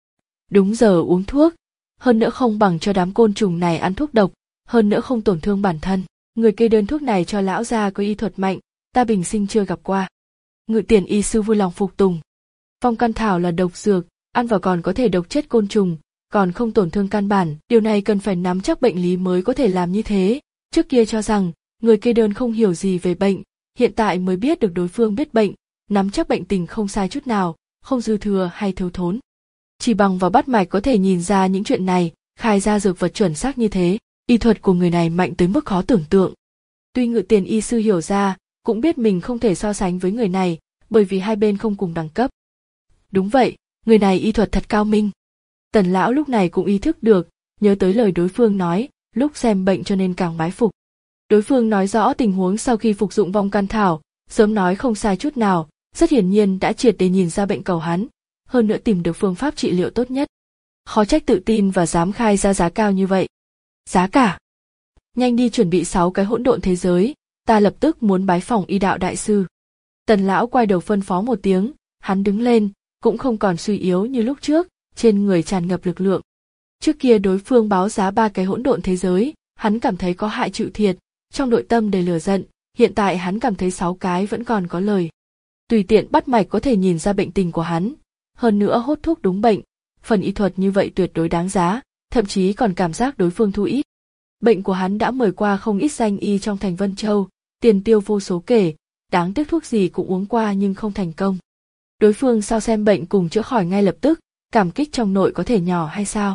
Đúng giờ uống thuốc, hơn nữa không bằng cho đám côn trùng này ăn thuốc độc, hơn nữa không tổn thương bản thân. Người kê đơn thuốc này cho lão gia có y thuật mạnh, ta bình sinh chưa gặp qua. Ngự tiền y sư vui lòng phục tùng. Vong can thảo là độc dược, ăn vào còn có thể độc chết côn trùng, còn không tổn thương căn bản. Điều này cần phải nắm chắc bệnh lý mới có thể làm như thế. Trước kia cho rằng người kê đơn không hiểu gì về bệnh, hiện tại mới biết được đối phương biết bệnh, nắm chắc bệnh tình không sai chút nào, không dư thừa hay thiếu thốn. Chỉ bằng vào bắt mạch có thể nhìn ra những chuyện này, khai ra dược vật chuẩn xác như thế, y thuật của người này mạnh tới mức khó tưởng tượng. Tuy Ngự tiền y sư hiểu ra, cũng biết mình không thể so sánh với người này, bởi vì hai bên không cùng đẳng cấp. Đúng vậy, người này y thuật thật cao minh. Tần lão lúc này cũng ý thức được, nhớ tới lời đối phương nói, lúc xem bệnh cho nên càng bái phục. Đối phương nói rõ tình huống sau khi phục dụng vong can thảo, sớm nói không sai chút nào, rất hiển nhiên đã triệt để nhìn ra bệnh cầu hắn, hơn nữa tìm được phương pháp trị liệu tốt nhất. Khó trách tự tin và dám khai ra giá cao như vậy. Giá cả? Nhanh đi chuẩn bị sáu cái hỗn độn thế giới, ta lập tức muốn bái phỏng y đạo đại sư. Tần lão quay đầu phân phó một tiếng, hắn đứng lên, cũng không còn suy yếu như lúc trước, trên người tràn ngập lực lượng. Trước kia đối phương báo giá ba cái hỗn độn thế giới, hắn cảm thấy có hại chịu thiệt, trong nội tâm đầy lửa giận, hiện tại hắn cảm thấy sáu cái vẫn còn có lời. Tùy tiện bắt mạch có thể nhìn ra bệnh tình của hắn, hơn nữa hốt thuốc đúng bệnh, phần y thuật như vậy tuyệt đối đáng giá, thậm chí còn cảm giác đối phương thu ít. Bệnh của hắn đã mời qua không ít danh y trong thành Vân Châu, tiền tiêu vô số kể, đáng tiếc thuốc gì cũng uống qua nhưng không thành công. Đối phương sao xem bệnh cùng chữa khỏi ngay lập tức, cảm kích trong nội có thể nhỏ hay sao?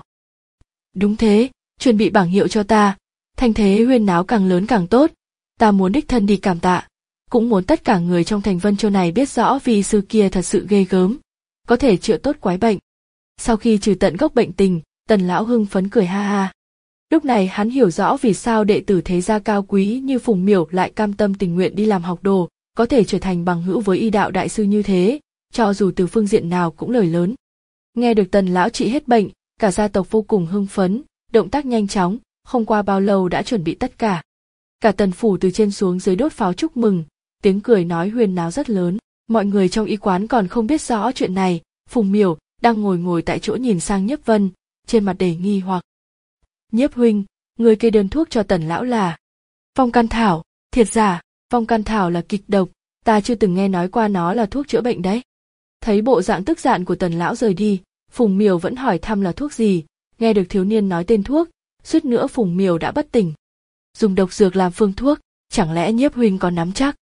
Đúng thế, chuẩn bị bảng hiệu cho ta, thanh thế huyên náo càng lớn càng tốt, ta muốn đích thân đi cảm tạ, cũng muốn tất cả người trong thành Vân Châu này biết rõ vì sư kia thật sự ghê gớm, có thể chữa tốt quái bệnh. Sau khi trừ tận gốc bệnh tình, Tần lão hưng phấn cười ha ha. Lúc này hắn hiểu rõ vì sao đệ tử thế gia cao quý như Phùng Miểu lại cam tâm tình nguyện đi làm học đồ, có thể trở thành bằng hữu với y đạo đại sư như thế, cho dù từ phương diện nào cũng lời lớn. Nghe được Tần lão trị hết bệnh, cả gia tộc vô cùng hưng phấn, động tác nhanh chóng, không qua bao lâu đã chuẩn bị tất cả. Cả Tần phủ từ trên xuống dưới đốt pháo chúc mừng, tiếng cười nói huyên náo rất lớn. Mọi người trong y quán còn không biết rõ chuyện này, Phùng Miểu đang ngồi ngồi tại chỗ nhìn sang Nhiếp Vân, trên mặt đầy nghi hoặc. Nhiếp huynh, Người kê đơn thuốc cho Tần lão là Vong Can Thảo. Thiệt giả, Vong Can Thảo là kịch độc, ta chưa từng nghe nói qua nó là thuốc chữa bệnh đấy. Thấy bộ dạng tức giận của Tần lão rời đi, Phùng Miểu vẫn hỏi thăm là thuốc gì. Nghe được thiếu niên nói tên thuốc, suýt nữa Phùng Miểu đã bất tỉnh. Dùng độc dược làm phương thuốc, chẳng lẽ Nhiếp huynh có nắm chắc?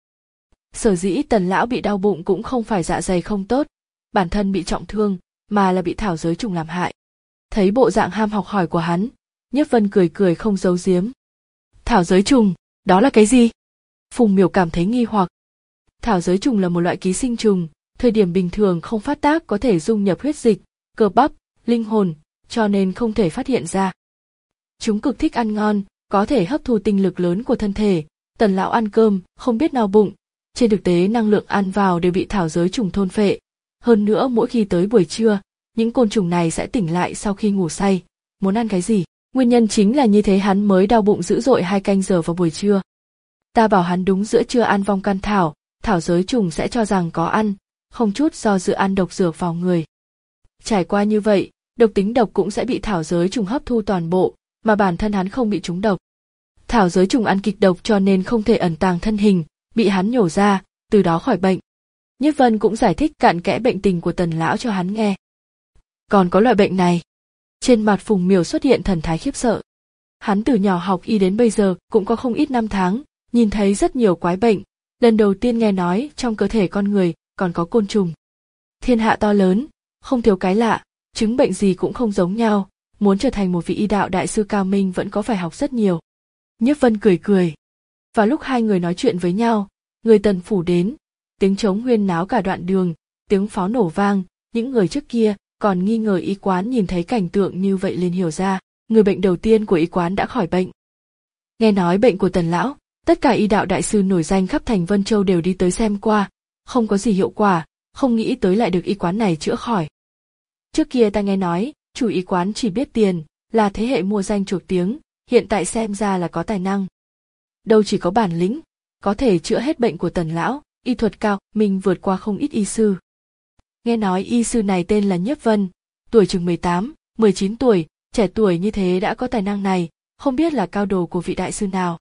Sở dĩ Tần lão bị đau bụng cũng không phải dạ dày không tốt, bản thân bị trọng thương, mà là bị thảo giới trùng làm hại. Thấy bộ dạng ham học hỏi của hắn, Nhiếp Vân cười cười không giấu giếm. Thảo giới trùng, đó là cái gì? Phùng Miểu cảm thấy nghi hoặc. Thảo giới trùng là một loại ký sinh trùng, thời điểm bình thường không phát tác có thể dung nhập huyết dịch, cơ bắp, linh hồn, cho nên không thể phát hiện ra. Chúng cực thích ăn ngon, có thể hấp thu tinh lực lớn của thân thể. Tần lão ăn cơm, không biết no bụng. Trên thực tế năng lượng ăn vào đều bị thảo giới trùng thôn phệ. Hơn nữa mỗi khi tới buổi trưa, những côn trùng này sẽ tỉnh lại sau khi ngủ say, muốn ăn cái gì. Nguyên nhân chính là như thế hắn mới đau bụng dữ dội hai canh giờ vào buổi trưa. Ta bảo hắn đúng giữa trưa ăn Vong Can Thảo, thảo giới trùng sẽ cho rằng có ăn, không chút do dự ăn độc dược vào người. Trải qua như vậy, độc tính độc cũng sẽ bị thảo giới trùng hấp thu toàn bộ, mà bản thân hắn không bị trúng độc. Thảo giới trùng ăn kịch độc cho nên không thể ẩn tàng thân hình, bị hắn nhổ ra, từ đó khỏi bệnh. Nhiếp Vân cũng giải thích cặn kẽ bệnh tình của Tần lão cho hắn nghe. Còn có loại bệnh này. Trên mặt Phùng Miểu xuất hiện thần thái khiếp sợ. Hắn từ nhỏ học y đến bây giờ cũng có không ít năm tháng, nhìn thấy rất nhiều quái bệnh, lần đầu tiên nghe nói trong cơ thể con người còn có côn trùng. Thiên hạ to lớn, không thiếu cái lạ, chứng bệnh gì cũng không giống nhau, muốn trở thành một vị y đạo đại sư cao minh vẫn có phải học rất nhiều. Nhiếp Vân cười cười. Vào lúc hai người nói chuyện với nhau, người Tần phủ đến, tiếng trống huyên náo cả đoạn đường, tiếng pháo nổ vang, những người trước kia còn nghi ngờ y quán nhìn thấy cảnh tượng như vậy liền hiểu ra, người bệnh đầu tiên của y quán đã khỏi bệnh. Nghe nói bệnh của Tần lão, tất cả y đạo đại sư nổi danh khắp thành Vân Châu đều đi tới xem qua, không có gì hiệu quả, không nghĩ tới lại được y quán này chữa khỏi. Trước kia ta nghe nói, chủ y quán chỉ biết tiền, là thế hệ mua danh chuộc tiếng, hiện tại xem ra là có tài năng. Đâu chỉ có bản lĩnh, có thể chữa hết bệnh của Tần lão, y thuật cao, mình vượt qua không ít y sư. Nghe nói y sư này tên là Nhiếp Vân, tuổi chừng mười tám, mười chín tuổi, trẻ tuổi như thế đã có tài năng này, không biết là cao đồ của vị đại sư nào.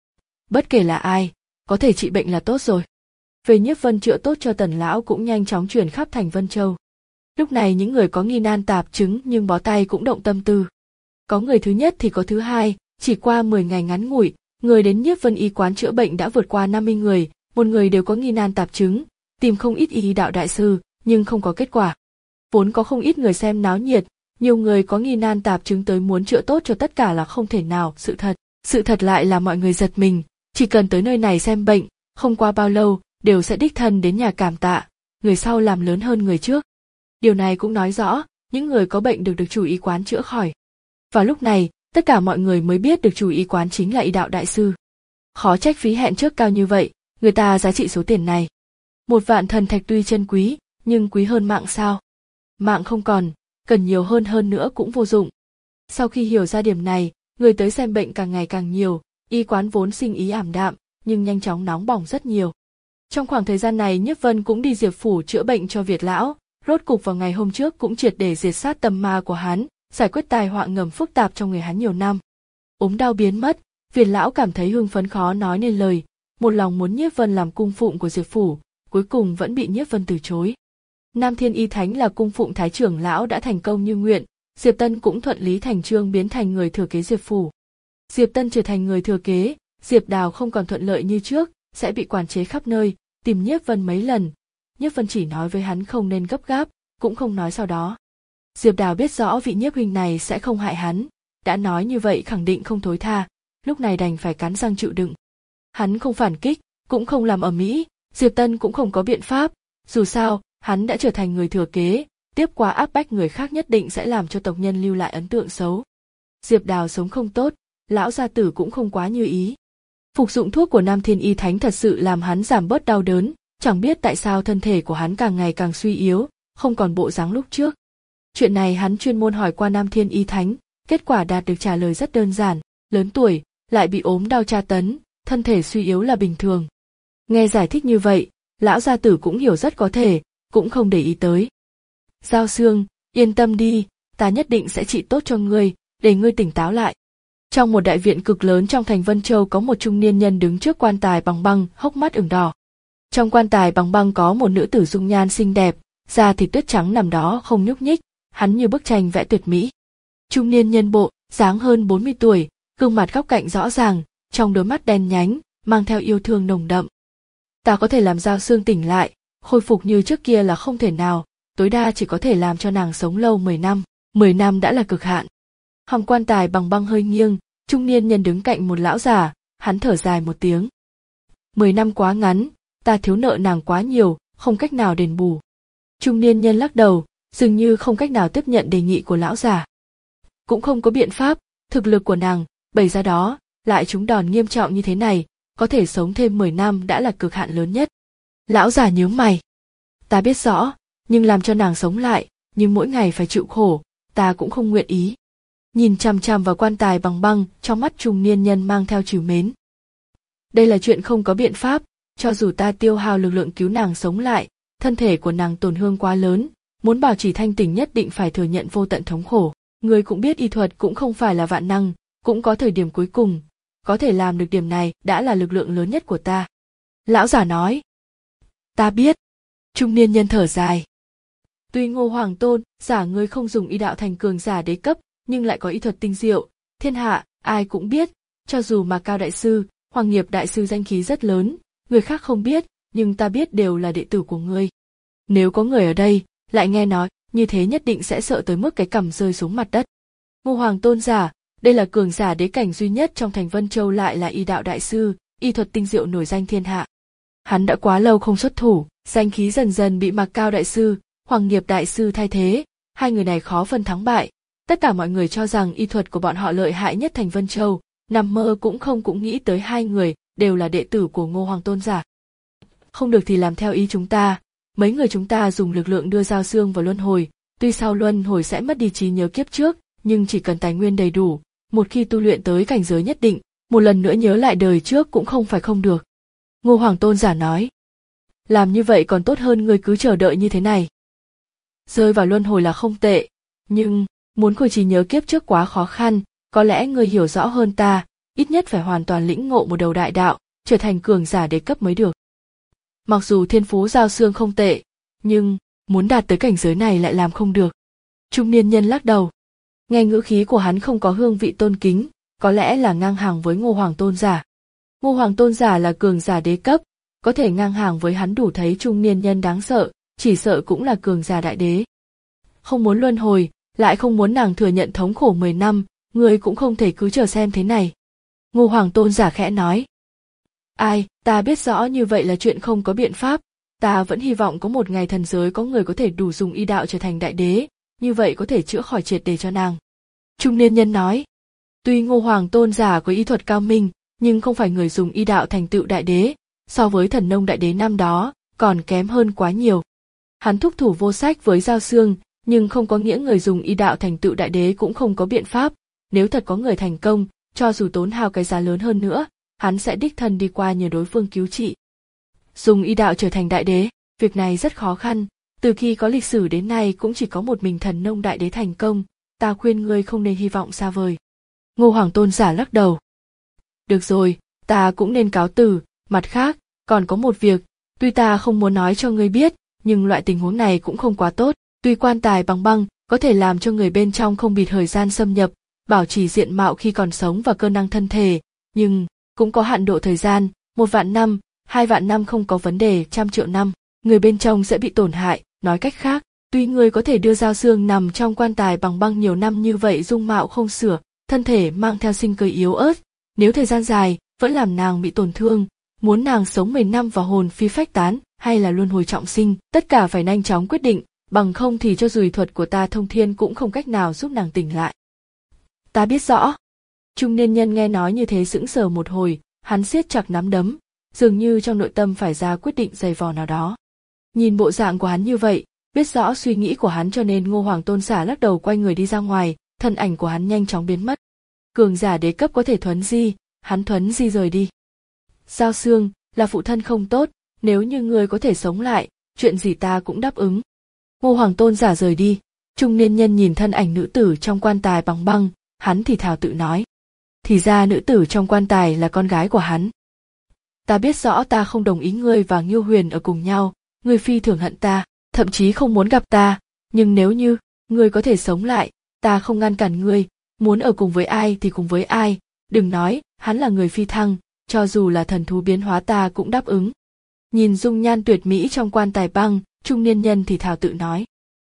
Bất kể là ai, có thể trị bệnh là tốt rồi. Về Nhiếp Vân chữa tốt cho Tần lão cũng nhanh chóng truyền khắp thành Vân Châu. Lúc này những người có nghi nan tạp chứng nhưng bó tay cũng động tâm tư. Có người thứ nhất thì có thứ hai, chỉ qua mười ngày ngắn ngủi, người đến Nhiếp Vân y quán chữa bệnh đã vượt qua năm mươi người, một người đều có nghi nan tạp chứng, tìm không ít y đạo đại sư, nhưng không có kết quả. Vốn có không ít người xem náo nhiệt, nhiều người có nghi nan tạp chứng tới muốn chữa tốt cho tất cả là không thể nào, sự thật. Sự thật lại là mọi người giật mình, chỉ cần tới nơi này xem bệnh, không qua bao lâu, đều sẽ đích thân đến nhà cảm tạ, người sau làm lớn hơn người trước. Điều này cũng nói rõ, những người có bệnh được được chủ y quán chữa khỏi. Vào lúc này, tất cả mọi người mới biết được chủ y quán chính là y đạo đại sư. Khó trách phí hẹn trước cao như vậy, người ta giá trị số tiền này. Một vạn thần thạch tuy chân quý, nhưng quý hơn mạng sao? Mạng không còn, cần nhiều hơn hơn nữa cũng vô dụng. Sau khi hiểu ra điểm này, người tới xem bệnh càng ngày càng nhiều, y quán vốn sinh ý ảm đạm, nhưng nhanh chóng nóng bỏng rất nhiều. Trong khoảng thời gian này Nhiếp Vân cũng đi Diệp phủ chữa bệnh cho Việt lão, rốt cục vào ngày hôm trước cũng triệt để diệt sát tâm ma của hắn, giải quyết tai họa ngầm phức tạp trong người hắn nhiều năm. Ốm đau biến mất, Việt lão cảm thấy hưng phấn khó nói nên lời, một lòng muốn Nhiếp Vân làm cung phụng của Diệp phủ, cuối cùng vẫn bị Nhiếp Vân từ chối. Nam Thiên Y Thánh là cung phụng thái trưởng lão đã thành công như nguyện, Diệp Tân cũng thuận lý thành chương biến thành người thừa kế Diệp phủ. Diệp Tân trở thành người thừa kế, Diệp Đào không còn thuận lợi như trước, sẽ bị quản chế khắp nơi, tìm Nhiếp Vân mấy lần. Nhiếp Vân chỉ nói với hắn không nên gấp gáp, cũng không nói sau đó. Diệp Đào biết rõ vị Nhiếp huynh này sẽ không hại hắn, đã nói như vậy khẳng định không thối tha, lúc này đành phải cắn răng chịu đựng. Hắn không phản kích, cũng không làm ầm ĩ, Diệp Tân cũng không có biện pháp, dù sao, hắn đã trở thành người thừa kế, tiếp qua áp bách người khác nhất định sẽ làm cho tộc nhân lưu lại ấn tượng xấu. Diệp Đào sống không tốt, lão gia tử cũng không quá như ý. Phục dụng thuốc của Nam Thiên Y Thánh thật sự làm hắn giảm bớt đau đớn, chẳng biết tại sao thân thể của hắn càng ngày càng suy yếu, không còn bộ dáng lúc trước. Chuyện này hắn chuyên môn hỏi qua Nam Thiên Y Thánh, kết quả đạt được trả lời rất đơn giản, lớn tuổi, lại bị ốm đau tra tấn, thân thể suy yếu là bình thường. Nghe giải thích như vậy, lão gia tử cũng hiểu rất có thể, cũng không để ý tới. Giao Xương, yên tâm đi, ta nhất định sẽ trị tốt cho ngươi, để ngươi tỉnh táo lại. Trong một đại viện cực lớn trong thành Vân Châu có một trung niên nhân đứng trước quan tài bằng băng, hốc mắt ửng đỏ. Trong quan tài bằng băng có một nữ tử dung nhan xinh đẹp, da thịt tuyết trắng nằm đó không nhúc nhích, hắn như bức tranh vẽ tuyệt mỹ. Trung niên nhân bộ, dáng hơn bốn mươi tuổi, gương mặt góc cạnh rõ ràng, trong đôi mắt đen nhánh, mang theo yêu thương nồng đậm. Ta có thể làm Giao Xương tỉnh lại, khôi phục như trước kia là không thể nào, tối đa chỉ có thể làm cho nàng sống lâu mười năm, mười năm đã là cực hạn. Hòm quan tài bằng băng hơi nghiêng, trung niên nhân đứng cạnh một lão già, hắn thở dài một tiếng. Mười năm quá ngắn, ta thiếu nợ nàng quá nhiều, không cách nào đền bù. Trung niên nhân lắc đầu, dường như không cách nào tiếp nhận đề nghị của lão già. Cũng không có biện pháp, thực lực của nàng, bày ra đó, lại trúng đòn nghiêm trọng như thế này, có thể sống thêm mười năm đã là cực hạn lớn nhất. Lão già nhíu mày. Ta biết rõ, nhưng làm cho nàng sống lại, nhưng mỗi ngày phải chịu khổ, ta cũng không nguyện ý. Nhìn chằm chằm vào quan tài bằng băng, trong mắt trung niên nhân mang theo trìu mến. Đây là chuyện không có biện pháp, cho dù ta tiêu hao lực lượng cứu nàng sống lại, thân thể của nàng tổn thương quá lớn, muốn bảo trì thanh tỉnh nhất định phải thừa nhận vô tận thống khổ. Người cũng biết y thuật cũng không phải là vạn năng, cũng có thời điểm cuối cùng, có thể làm được điểm này đã là lực lượng lớn nhất của ta. Lão giả nói. Ta biết. Trung niên nhân thở dài. Tuy Ngô Hoàng Tôn, giả ngươi không dùng y đạo thành cường giả đế cấp, nhưng lại có y thuật tinh diệu, thiên hạ, ai cũng biết, cho dù mà Cao Đại Sư, Hoàng Nghiệp Đại Sư danh khí rất lớn, người khác không biết, nhưng ta biết đều là đệ tử của ngươi. Nếu có người ở đây, lại nghe nói, như thế nhất định sẽ sợ tới mức cái cằm rơi xuống mặt đất. Ngô Hoàng Tôn giả, đây là cường giả đế cảnh duy nhất trong thành Vân Châu lại là y đạo đại sư, y thuật tinh diệu nổi danh thiên hạ. Hắn đã quá lâu không xuất thủ, danh khí dần dần bị Mạc Cao Đại Sư, Hoàng Nghiệp Đại Sư thay thế, hai người này khó phân thắng bại. Tất cả mọi người cho rằng y thuật của bọn họ lợi hại nhất thành Vân Châu, nằm mơ cũng không cũng nghĩ tới hai người đều là đệ tử của Ngô Hoàng Tôn giả. Không được thì làm theo ý chúng ta, mấy người chúng ta dùng lực lượng đưa Giao Xương vào luân hồi, tuy sau luân hồi sẽ mất đi trí nhớ kiếp trước, nhưng chỉ cần tài nguyên đầy đủ, một khi tu luyện tới cảnh giới nhất định, một lần nữa nhớ lại đời trước cũng không phải không được. Ngô Hoàng Tôn giả nói. Làm như vậy còn tốt hơn ngươi cứ chờ đợi như thế này. Rơi vào luân hồi là không tệ, nhưng muốn khôi trí nhớ kiếp trước quá khó khăn, có lẽ ngươi hiểu rõ hơn ta, ít nhất phải hoàn toàn lĩnh ngộ một đầu đại đạo, trở thành cường giả đế cấp mới được. Mặc dù thiên phú Giao Xương không tệ, nhưng muốn đạt tới cảnh giới này lại làm không được. Trung niên nhân lắc đầu. Nghe ngữ khí của hắn không có hương vị tôn kính, có lẽ là ngang hàng với Ngô Hoàng Tôn giả. Ngô Hoàng Tôn giả là cường giả đế cấp, có thể ngang hàng với hắn đủ thấy trung niên nhân đáng sợ, chỉ sợ cũng là cường giả đại đế. Không muốn luân hồi, lại không muốn nàng thừa nhận thống khổ mười năm, người cũng không thể cứ chờ xem thế này. Ngô Hoàng Tôn giả khẽ nói. Ai, ta biết rõ như vậy là chuyện không có biện pháp, ta vẫn hy vọng có một ngày thần giới có người có thể đủ dùng y đạo trở thành đại đế, như vậy có thể chữa khỏi triệt để cho nàng. Trung niên nhân nói. Tuy Ngô Hoàng Tôn giả có y thuật cao minh, nhưng không phải người dùng y đạo thành tựu đại đế, so với thần nông đại đế năm đó, còn kém hơn quá nhiều. Hắn thúc thủ vô sách với Giao Xương, nhưng không có nghĩa người dùng y đạo thành tựu đại đế cũng không có biện pháp, nếu thật có người thành công, cho dù tốn hao cái giá lớn hơn nữa, hắn sẽ đích thân đi qua nhờ đối phương cứu trị. Dùng y đạo trở thành đại đế, việc này rất khó khăn, từ khi có lịch sử đến nay cũng chỉ có một mình thần nông đại đế thành công, ta khuyên ngươi không nên hy vọng xa vời. Ngô Hoàng Tôn giả lắc đầu. Được rồi, ta cũng nên cáo từ, mặt khác, còn có một việc, tuy ta không muốn nói cho ngươi biết, nhưng loại tình huống này cũng không quá tốt, tuy quan tài bằng băng có thể làm cho người bên trong không bị thời gian xâm nhập, bảo trì diện mạo khi còn sống và cơ năng thân thể, nhưng cũng có hạn độ thời gian, một vạn năm, hai vạn năm không có vấn đề, trăm triệu năm, người bên trong sẽ bị tổn hại, nói cách khác, tuy người có thể đưa Giao Xương nằm trong quan tài bằng băng nhiều năm như vậy dung mạo không sửa, thân thể mang theo sinh cơ yếu ớt, nếu thời gian dài, vẫn làm nàng bị tổn thương, muốn nàng sống mười năm và hồn phi phách tán, hay là luân hồi trọng sinh, tất cả phải nhanh chóng quyết định, bằng không thì cho dù y thuật của ta thông thiên cũng không cách nào giúp nàng tỉnh lại. Ta biết rõ. Trung niên nhân nghe nói như thế sững sờ một hồi, hắn siết chặt nắm đấm, dường như trong nội tâm phải ra quyết định dày vò nào đó. Nhìn bộ dạng của hắn như vậy, biết rõ suy nghĩ của hắn cho nên Ngô Hoàng Tôn giả lắc đầu quay người đi ra ngoài, thân ảnh của hắn nhanh chóng biến mất. Cường giả đế cấp có thể thuấn di, hắn thuấn di rời đi. Giao Xương, là phụ thân không tốt, nếu như ngươi có thể sống lại, chuyện gì ta cũng đáp ứng. Ngô Hoàng Tôn giả rời đi, trung niên nhân nhìn thân ảnh nữ tử trong quan tài bằng băng, hắn thì thào tự nói. thì ra nữ tử trong quan tài là con gái của hắn. Ta biết rõ ta không đồng ý ngươi và Ngưu Huyền ở cùng nhau, ngươi phi thường hận ta, thậm chí không muốn gặp ta, nhưng nếu như ngươi có thể sống lại, ta không ngăn cản ngươi, muốn ở cùng với ai thì cùng với ai, đừng nói, hắn là người phi thăng, cho dù là thần thú biến hóa ta cũng đáp ứng. Nhìn dung nhan tuyệt mỹ trong quan tài băng, trung niên nhân thì thào tự nói.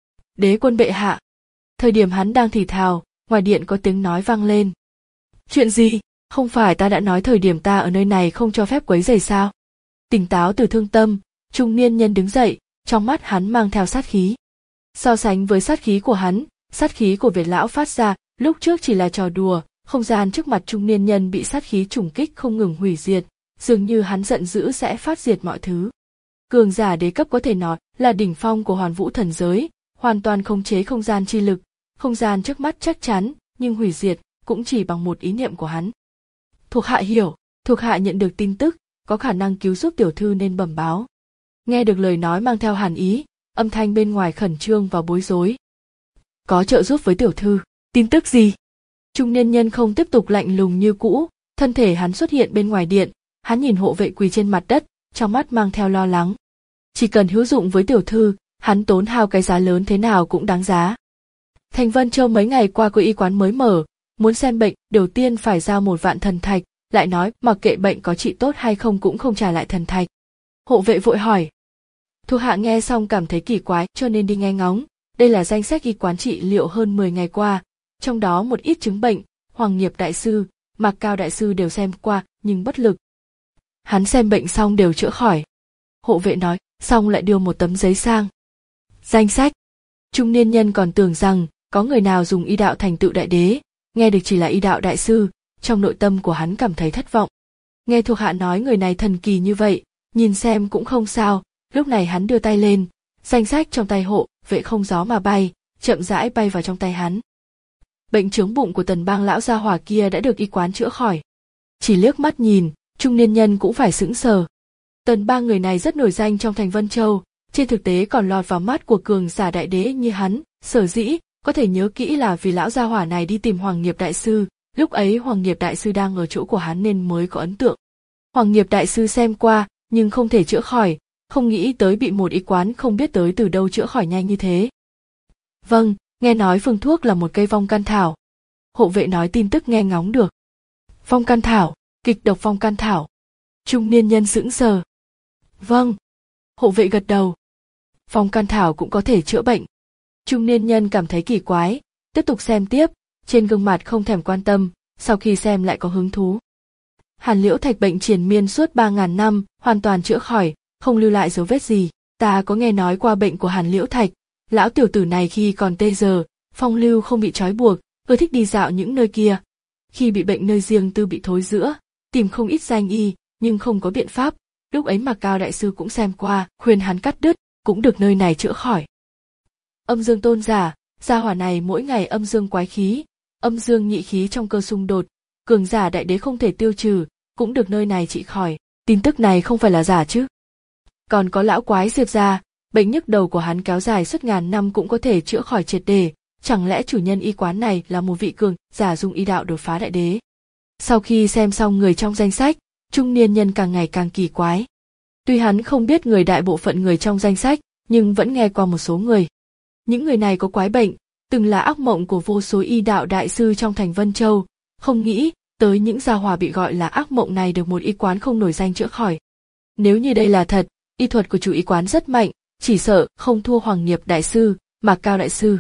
Đế quân bệ hạ. Thời điểm hắn đang thì thào, ngoài điện có tiếng nói vang lên. Chuyện gì? Không phải ta đã nói thời điểm ta ở nơi này không cho phép quấy rầy sao? Tỉnh táo từ thương tâm, trung niên nhân đứng dậy, trong mắt hắn mang theo sát khí. So sánh với sát khí của hắn, sát khí của Việt lão phát ra lúc trước chỉ là trò đùa, không gian trước mặt trung niên nhân bị sát khí trùng kích không ngừng hủy diệt, dường như hắn giận dữ sẽ phát diệt mọi thứ. Cường giả đế cấp có thể nói là đỉnh phong của Hoàn Vũ thần giới, hoàn toàn khống chế không gian chi lực, không gian trước mắt chắc chắn, nhưng hủy diệt cũng chỉ bằng một ý niệm của hắn. Thuộc hạ hiểu, thuộc hạ nhận được tin tức, có khả năng cứu giúp tiểu thư nên bẩm báo. Nghe được lời nói mang theo hàn ý, âm thanh bên ngoài khẩn trương và bối rối. Có trợ giúp với tiểu thư, tin tức gì? Trung niên nhân không tiếp tục lạnh lùng như cũ, thân thể hắn xuất hiện bên ngoài điện, hắn nhìn hộ vệ quỳ trên mặt đất, trong mắt mang theo lo lắng. Chỉ cần hữu dụng với tiểu thư, hắn tốn hao cái giá lớn thế nào cũng đáng giá. Thành Vân Châu mấy ngày qua có y quán mới mở, muốn xem bệnh, đầu tiên phải giao một vạn thần thạch, lại nói mặc kệ bệnh có trị tốt hay không cũng không trả lại thần thạch. Hộ vệ vội hỏi. Thuộc hạ nghe xong cảm thấy kỳ quái cho nên đi nghe ngóng, đây là danh sách y quán trị liệu hơn mười ngày qua, trong đó một ít chứng bệnh, Hoàng Nghiệp đại sư, Mạc Cao đại sư đều xem qua nhưng bất lực. Hắn xem bệnh xong đều chữa khỏi. Hộ vệ nói, xong lại đưa một tấm giấy sang. Danh sách. Trung niên nhân còn tưởng rằng có người nào dùng y đạo thành tựu đại đế, nghe được chỉ là y đạo đại sư, trong nội tâm của hắn cảm thấy thất vọng. Nghe thuộc hạ nói người này thần kỳ như vậy, nhìn xem cũng không sao, lúc này hắn đưa tay lên, danh sách trong tay hộ vệ không gió mà bay, chậm rãi bay vào trong tay hắn. Bệnh chướng bụng của Tần Bang lão gia hỏa kia đã được y quán chữa khỏi. Chỉ liếc mắt nhìn, trung niên nhân cũng phải sững sờ. Tần Bang người này rất nổi danh trong thành Vân Châu, trên thực tế còn lọt vào mắt của cường giả đại đế như hắn, sở dĩ có thể nhớ kỹ là vì lão gia hỏa này đi tìm Hoàng Nghiệp đại sư, lúc ấy Hoàng Nghiệp đại sư đang ở chỗ của hắn nên mới có ấn tượng. Hoàng Nghiệp đại sư xem qua, nhưng không thể chữa khỏi, không nghĩ tới bị một y quán không biết tới từ đâu chữa khỏi nhanh như thế. Vâng, nghe nói phương thuốc là một cây vong can thảo. Hộ vệ nói tin tức nghe ngóng được. Vong can thảo, kịch độc vong can thảo. Trung niên nhân sững sờ. Vâng. Hộ vệ gật đầu. Vong can thảo cũng có thể chữa bệnh. Trung niên nhân cảm thấy kỳ quái, tiếp tục xem tiếp, trên gương mặt không thèm quan tâm, sau khi xem lại có hứng thú. Hàn Liễu Thạch bệnh triền miên suốt ba ngàn năm, hoàn toàn chữa khỏi, không lưu lại dấu vết gì. Ta có nghe nói qua bệnh của Hàn Liễu Thạch, lão tiểu tử này khi còn tê giờ, phong lưu không bị trói buộc, ưa thích đi dạo những nơi kia. Khi bị bệnh nơi riêng tư bị thối rữa, tìm không ít danh y, nhưng không có biện pháp, lúc ấy Mạc Cao đại sư cũng xem qua, khuyên hắn cắt đứt, cũng được nơi này chữa khỏi. Âm dương tôn giả, gia hỏa này mỗi ngày âm dương quái khí, âm dương nhị khí trong cơ xung đột, cường giả đại đế không thể tiêu trừ, cũng được nơi này trị khỏi, tin tức này không phải là giả chứ. Còn có lão quái Diệp gia, bệnh nhức đầu của hắn kéo dài suốt ngàn năm cũng có thể chữa khỏi triệt để, chẳng lẽ chủ nhân y quán này là một vị cường giả dùng y đạo đột phá đại đế. Sau khi xem xong người trong danh sách, trung niên nhân càng ngày càng kỳ quái. Tuy hắn không biết người đại bộ phận người trong danh sách, nhưng vẫn nghe qua một số người. Những người này có quái bệnh, từng là ác mộng của vô số y đạo đại sư trong thành Vân Châu, không nghĩ tới những gia hỏa bị gọi là ác mộng này được một y quán không nổi danh chữa khỏi. Nếu như đây là thật, y thuật của chủ y quán rất mạnh, chỉ sợ không thua Hoàng Nghiệp đại sư, Mạc Cao đại sư.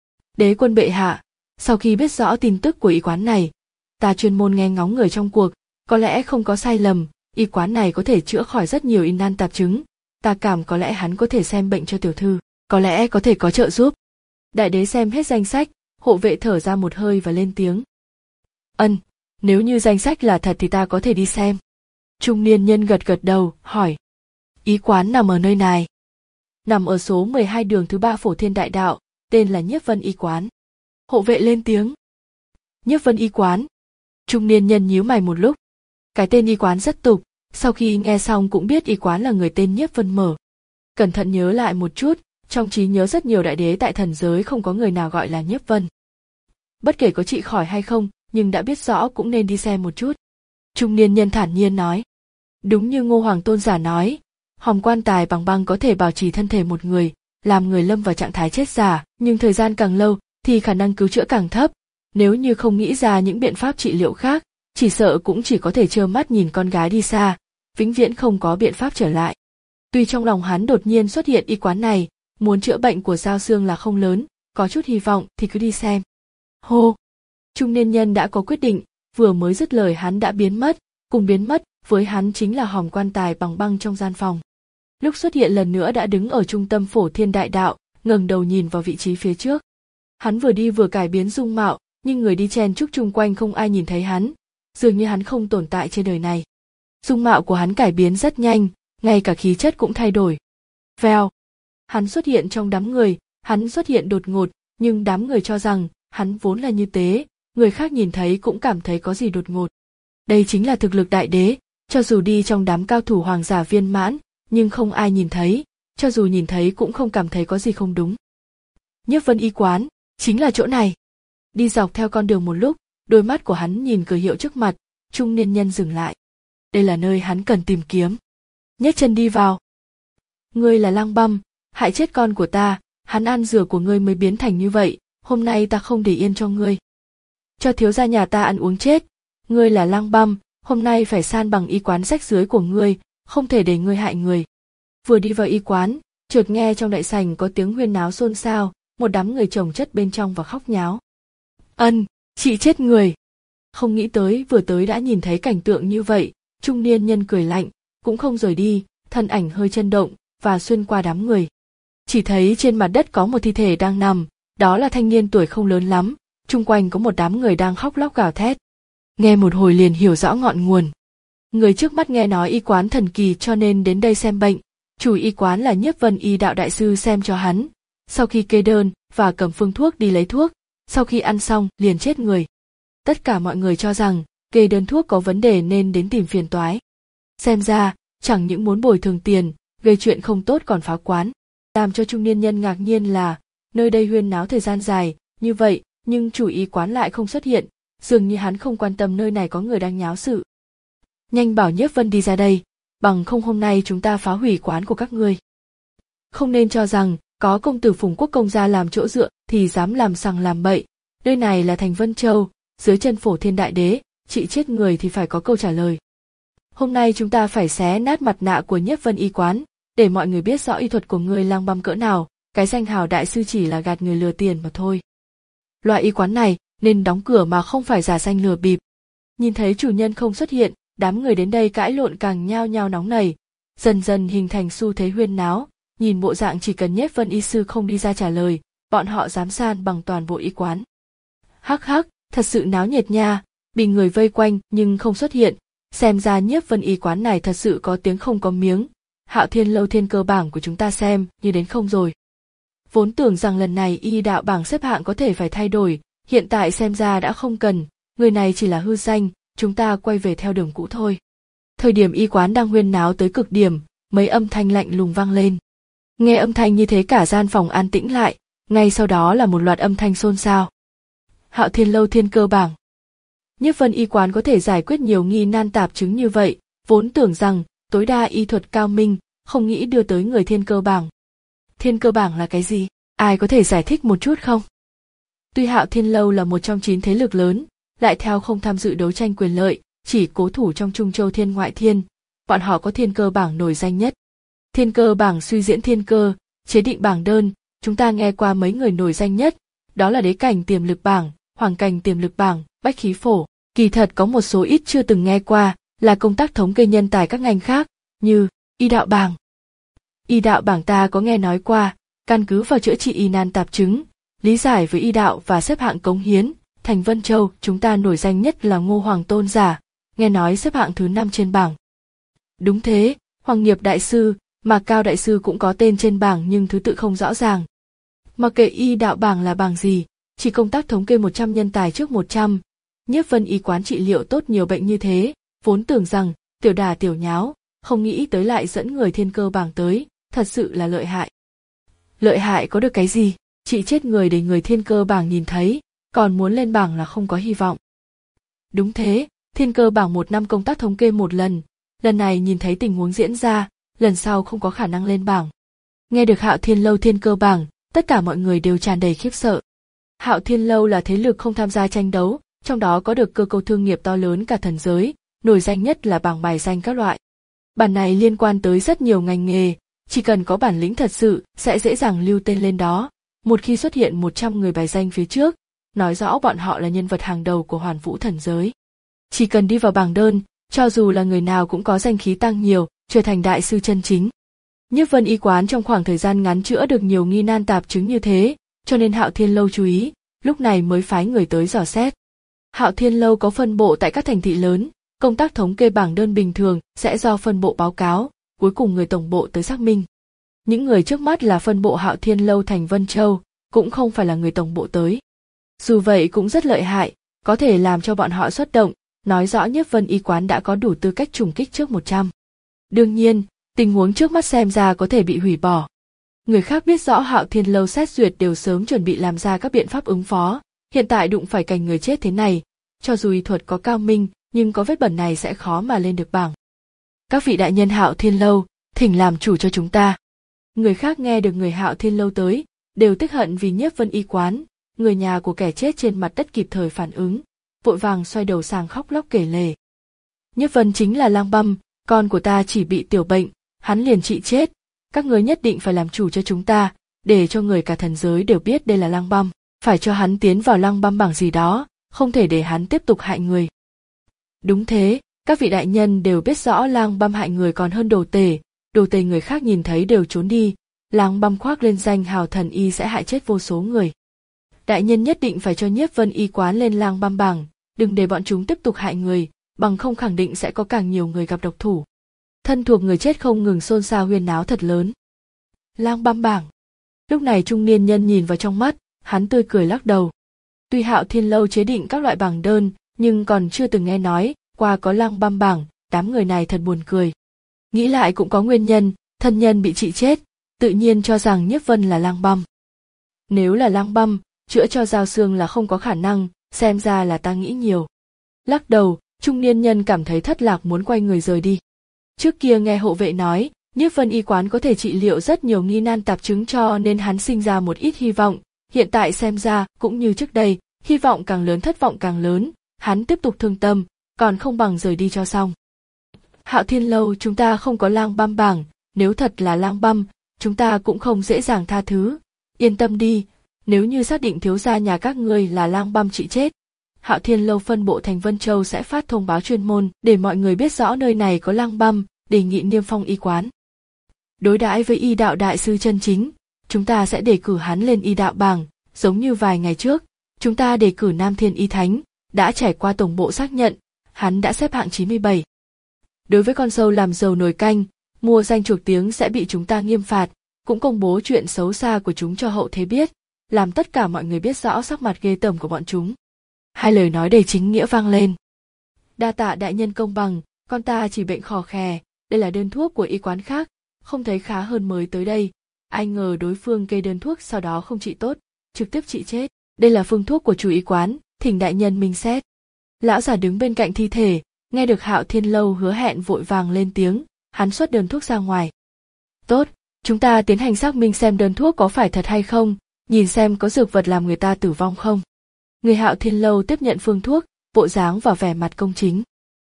Đế quân bệ hạ, sau khi biết rõ tin tức của y quán này, ta chuyên môn nghe ngóng người trong cuộc, có lẽ không có sai lầm, y quán này có thể chữa khỏi rất nhiều y nan tạp chứng, ta cảm có lẽ hắn có thể xem bệnh cho tiểu thư, có lẽ có thể có trợ giúp. Đại đế xem hết danh sách, hộ vệ thở ra một hơi và lên tiếng. Ân, nếu như danh sách là thật thì ta có thể đi xem. Trung niên nhân gật gật đầu, hỏi. Y quán nằm ở nơi này. Nằm ở số mười hai đường thứ ba Phổ Thiên Đại Đạo, tên là Nhiếp Vân Y quán. Hộ vệ lên tiếng. Nhiếp Vân Y quán. Trung niên nhân nhíu mày một lúc. Cái tên y quán rất tục, sau khi nghe xong cũng biết y quán là người tên Nhiếp Vân mở. Cẩn thận nhớ lại một chút, trong trí nhớ rất nhiều đại đế tại thần giới không có người nào gọi là Nhiếp Vân. Bất kể có trị khỏi hay không, nhưng đã biết rõ cũng nên đi xem một chút. Trung niên nhân thản nhiên nói. Đúng như Ngô Hoàng Tôn giả nói, hòm quan tài bằng băng có thể bảo trì thân thể một người, làm người lâm vào trạng thái chết giả, nhưng thời gian càng lâu thì khả năng cứu chữa càng thấp. Nếu như không nghĩ ra những biện pháp trị liệu khác, chỉ sợ cũng chỉ có thể trơ mắt nhìn con gái đi xa, vĩnh viễn không có biện pháp trở lại. Tuy trong lòng hắn đột nhiên xuất hiện y quán này, muốn chữa bệnh của Giao Xương là không lớn, có chút hy vọng thì cứ đi xem. Hô! Trung niên nhân đã có quyết định, vừa mới dứt lời hắn đã biến mất, cùng biến mất với hắn chính là hòm quan tài bằng băng trong gian phòng. Lúc xuất hiện lần nữa đã đứng ở trung tâm Phổ Thiên Đại Đạo, ngẩng đầu nhìn vào vị trí phía trước. Hắn vừa đi vừa cải biến dung mạo, nhưng người đi chen chúc chung quanh không ai nhìn thấy hắn, dường như hắn không tồn tại trên đời này. Dung mạo của hắn cải biến rất nhanh, ngay cả khí chất cũng thay đổi. Vèo! Hắn xuất hiện trong đám người, hắn xuất hiện đột ngột, nhưng đám người cho rằng hắn vốn là như thế, người khác nhìn thấy cũng cảm thấy có gì đột ngột. Đây chính là thực lực đại đế, cho dù đi trong đám cao thủ hoàng giả viên mãn, nhưng không ai nhìn thấy, cho dù nhìn thấy cũng không cảm thấy có gì không đúng. Nhiếp Vân y quán, chính là chỗ này. Đi dọc theo con đường một lúc, đôi mắt của hắn nhìn cửa hiệu trước mặt, trung niên nhân dừng lại. Đây là nơi hắn cần tìm kiếm. Nhấc chân đi vào. Ngươi là Lang Băm, hại chết con của ta, hắn ăn dừa của ngươi mới biến thành như vậy, hôm nay ta không để yên cho ngươi. Cho thiếu gia nhà ta ăn uống chết, ngươi là Lang Băm, hôm nay phải san bằng y quán rách rưới của ngươi, không thể để ngươi hại người. Vừa đi vào y quán, chợt nghe trong đại sảnh có tiếng huyên náo xôn xao, một đám người chồng chất bên trong và khóc nháo. Ân, chị chết người. Không nghĩ tới vừa tới đã nhìn thấy cảnh tượng như vậy, trung niên nhân cười lạnh, cũng không rời đi, thân ảnh hơi chân động và xuyên qua đám người. Chỉ thấy trên mặt đất có một thi thể đang nằm, đó là thanh niên tuổi không lớn lắm, chung quanh có một đám người đang khóc lóc gào thét. Nghe một hồi liền hiểu rõ ngọn nguồn. Người trước mắt nghe nói y quán thần kỳ cho nên đến đây xem bệnh, chủ y quán là Nhiếp Vân y đạo đại sư xem cho hắn, sau khi kê đơn và cầm phương thuốc đi lấy thuốc, sau khi ăn xong liền chết người. Tất cả mọi người cho rằng kê đơn thuốc có vấn đề nên đến tìm phiền toái. Xem ra, chẳng những muốn bồi thường tiền, gây chuyện không tốt còn phá quán. Làm cho trung niên nhân ngạc nhiên là, nơi đây huyên náo thời gian dài, như vậy, nhưng chủ y quán lại không xuất hiện, dường như hắn không quan tâm nơi này có người đang nháo sự. Nhanh bảo Nhiếp Vân đi ra đây, bằng không hôm nay chúng ta phá hủy quán của các ngươi. Không nên cho rằng, có công tử Phùng Quốc công gia làm chỗ dựa thì dám làm sằng làm bậy, nơi này là thành Vân Châu, dưới chân Phổ Thiên Đại Đế, chị chết người thì phải có câu trả lời. Hôm nay chúng ta phải xé nát mặt nạ của Nhiếp Vân y quán, để mọi người biết rõ y thuật của ngươi Lang Băm cỡ nào, cái danh hào đại sư chỉ là gạt người lừa tiền mà thôi. Loại y quán này nên đóng cửa mà không phải giả danh lừa bịp. Nhìn thấy chủ nhân không xuất hiện, đám người đến đây cãi lộn càng nhao nhao nóng nảy, dần dần hình thành xu thế huyên náo, nhìn bộ dạng chỉ cần Nhiếp Vân y sư không đi ra trả lời, bọn họ dám san bằng toàn bộ y quán. Hắc hắc, thật sự náo nhiệt nha, bị người vây quanh nhưng không xuất hiện, xem ra Nhiếp Vân y quán này thật sự có tiếng không có miếng. Hạo Thiên lâu thiên cơ bảng của chúng ta xem như đến không rồi. Vốn tưởng rằng lần này y đạo bảng xếp hạng có thể phải thay đổi, hiện tại xem ra đã không cần, người này chỉ là hư danh, chúng ta quay về theo đường cũ thôi. Thời điểm y quán đang huyên náo tới cực điểm, mấy âm thanh lạnh lùng vang lên. Nghe âm thanh như thế cả gian phòng an tĩnh lại, ngay sau đó là một loạt âm thanh xôn xao. Hạo Thiên lâu thiên cơ bảng. Nhiếp Vân y quán có thể giải quyết nhiều nghi nan tạp chứng như vậy, vốn tưởng rằng tối đa y thuật cao minh, không nghĩ đưa tới người thiên cơ bảng. Thiên cơ bảng là cái gì? Ai có thể giải thích một chút không? Tuy Hạo Thiên lâu là một trong chín thế lực lớn, lại theo không tham dự đấu tranh quyền lợi, chỉ cố thủ trong Trung Châu Thiên Ngoại Thiên, bọn họ có thiên cơ bảng nổi danh nhất. Thiên cơ bảng suy diễn thiên cơ, chế định bảng đơn, chúng ta nghe qua mấy người nổi danh nhất, đó là đế cảnh tiềm lực bảng, hoàng cảnh tiềm lực bảng, bách khí phổ. Kỳ thật có một số ít chưa từng nghe qua, là công tác thống kê nhân tài các ngành khác, như y đạo bảng. Y đạo bảng ta có nghe nói qua, căn cứ vào chữa trị y nan tạp chứng, lý giải với y đạo và xếp hạng cống hiến, thành Vân Châu chúng ta nổi danh nhất là Ngô Hoàng Tôn giả, nghe nói xếp hạng thứ năm trên bảng. Đúng thế, Hoàng Nghiệp đại sư, Mạc Cao đại sư cũng có tên trên bảng nhưng thứ tự không rõ ràng. Mặc kệ y đạo bảng là bảng gì, chỉ công tác thống kê một trăm nhân tài trước một trăm, Nhiếp Vân y quán trị liệu tốt nhiều bệnh như thế, vốn tưởng rằng tiểu đà tiểu nháo, không nghĩ tới lại dẫn người thiên cơ bảng tới, thật sự là lợi hại. Lợi hại có được cái gì, chị chết người để người thiên cơ bảng nhìn thấy, còn muốn lên bảng là không có hy vọng. Đúng thế, thiên cơ bảng một năm công tác thống kê một lần, lần này nhìn thấy tình huống diễn ra, lần sau không có khả năng lên bảng. Nghe được Hạo Thiên Lâu thiên cơ bảng, tất cả mọi người đều tràn đầy khiếp sợ. Hạo Thiên Lâu là thế lực không tham gia tranh đấu, trong đó có được cơ cấu thương nghiệp to lớn cả thần giới, nổi danh nhất là bảng bài danh các loại. Bản này liên quan tới rất nhiều ngành nghề, chỉ cần có bản lĩnh thật sự sẽ dễ dàng lưu tên lên đó. Một khi xuất hiện một trăm người bài danh phía trước, nói rõ bọn họ là nhân vật hàng đầu của Hoàn Vũ thần giới. Chỉ cần đi vào bảng đơn, cho dù là người nào cũng có danh khí tăng nhiều, trở thành đại sư chân chính. Nhiếp Vân Y quán trong khoảng thời gian ngắn chữa được nhiều nghi nan tạp chứng như thế, cho nên Hạo Thiên Lâu chú ý, lúc này mới phái người tới dò xét. Hạo Thiên Lâu có phân bộ tại các thành thị lớn, công tác thống kê bảng đơn bình thường sẽ do phân bộ báo cáo, cuối cùng người tổng bộ tới xác minh. Những người trước mắt là phân bộ Hạo Thiên Lâu thành Vân Châu, cũng không phải là người tổng bộ tới. Dù vậy cũng rất lợi hại, có thể làm cho bọn họ xuất động, nói rõ Nhiếp Vân Y quán đã có đủ tư cách trùng kích trước một trăm. Đương nhiên, tình huống trước mắt xem ra có thể bị hủy bỏ. Người khác biết rõ Hạo Thiên Lâu xét duyệt đều sớm chuẩn bị làm ra các biện pháp ứng phó, hiện tại đụng phải cảnh người chết thế này, cho dù y thuật có cao minh, nhưng có vết bẩn này sẽ khó mà lên được bảng. Các vị đại nhân Hạo Thiên Lâu, thỉnh làm chủ cho chúng ta. Người khác nghe được người Hạo Thiên Lâu tới, đều tức hận vì Nhiếp Vân Y quán, người nhà của kẻ chết trên mặt đất kịp thời phản ứng, vội vàng xoay đầu sang khóc lóc kể lể. Nhiếp Vân chính là Lang Băm, con của ta chỉ bị tiểu bệnh, hắn liền trị chết, các ngươi nhất định phải làm chủ cho chúng ta, để cho người cả thần giới đều biết đây là Lang Băm, phải cho hắn tiến vào Lang Băm bảng gì đó, không thể để hắn tiếp tục hại người. Đúng thế, các vị đại nhân đều biết rõ Lang Băm hại người còn hơn đồ tể, đồ tể người khác nhìn thấy đều trốn đi, Lang Băm khoác lên danh hào thần y sẽ hại chết vô số người. Đại nhân nhất định phải cho Nhiếp Vân Y quán lên Lang Băm bảng, đừng để bọn chúng tiếp tục hại người, bằng không khẳng định sẽ có càng nhiều người gặp độc thủ. Thân thuộc người chết không ngừng xôn xao huyên náo thật lớn. Lang Băm bảng. Lúc này trung niên nhân nhìn vào trong mắt, hắn tươi cười lắc đầu. Tuy Hạo Thiên Lâu chế định các loại bảng đơn, nhưng còn chưa từng nghe nói qua có Lang Băm bảng, đám người này thật buồn cười. Nghĩ lại cũng có nguyên nhân, thân nhân bị trị chết, tự nhiên cho rằng Nhiếp Vân là Lang Băm. Nếu là Lang Băm, chữa cho Giao Xương là không có khả năng, xem ra là ta nghĩ nhiều. Lắc đầu, trung niên nhân cảm thấy thất lạc muốn quay người rời đi. Trước kia nghe hộ vệ nói, Nhiếp Vân Y quán có thể trị liệu rất nhiều nghi nan tạp chứng cho nên hắn sinh ra một ít hy vọng, hiện tại xem ra cũng như trước đây, hy vọng càng lớn thất vọng càng lớn, hắn tiếp tục thương tâm, còn không bằng rời đi cho xong. Hạo Thiên Lâu chúng ta không có Lang Băm bảng, nếu thật là Lang Băm, chúng ta cũng không dễ dàng tha thứ, yên tâm đi, nếu như xác định thiếu gia nhà các ngươi là Lang Băm trị chết, Hạo Thiên Lâu phân bộ thành Vân Châu sẽ phát thông báo chuyên môn để mọi người biết rõ nơi này có Lang Băm, đề nghị niêm phong y quán. Đối đãi với y đạo đại sư chân chính, chúng ta sẽ đề cử hắn lên y đạo bảng, giống như vài ngày trước, chúng ta đề cử Nam Thiên Y Thánh, đã trải qua tổng bộ xác nhận, hắn đã xếp hạng chín mươi bảy. Đối với con sâu làm dầu nồi canh, mua danh chuộc tiếng sẽ bị chúng ta nghiêm phạt, cũng công bố chuyện xấu xa của chúng cho hậu thế biết, làm tất cả mọi người biết rõ sắc mặt ghê tởm của bọn chúng. Hai lời nói đầy chính nghĩa vang lên. Đa tạ đại nhân công bằng, con ta chỉ bệnh khò khè, đây là đơn thuốc của y quán khác, không thấy khá hơn mới tới đây. Ai ngờ đối phương kê đơn thuốc sau đó không trị tốt, trực tiếp trị chết. Đây là phương thuốc của chủ y quán, thỉnh đại nhân minh xét. Lão già đứng bên cạnh thi thể, nghe được Hạo Thiên Lâu hứa hẹn vội vàng lên tiếng, hắn xuất đơn thuốc ra ngoài. Tốt, chúng ta tiến hành xác minh xem đơn thuốc có phải thật hay không, nhìn xem có dược vật làm người ta tử vong không. Người Hạo Thiên Lâu tiếp nhận phương thuốc, bộ dáng và vẻ mặt công chính.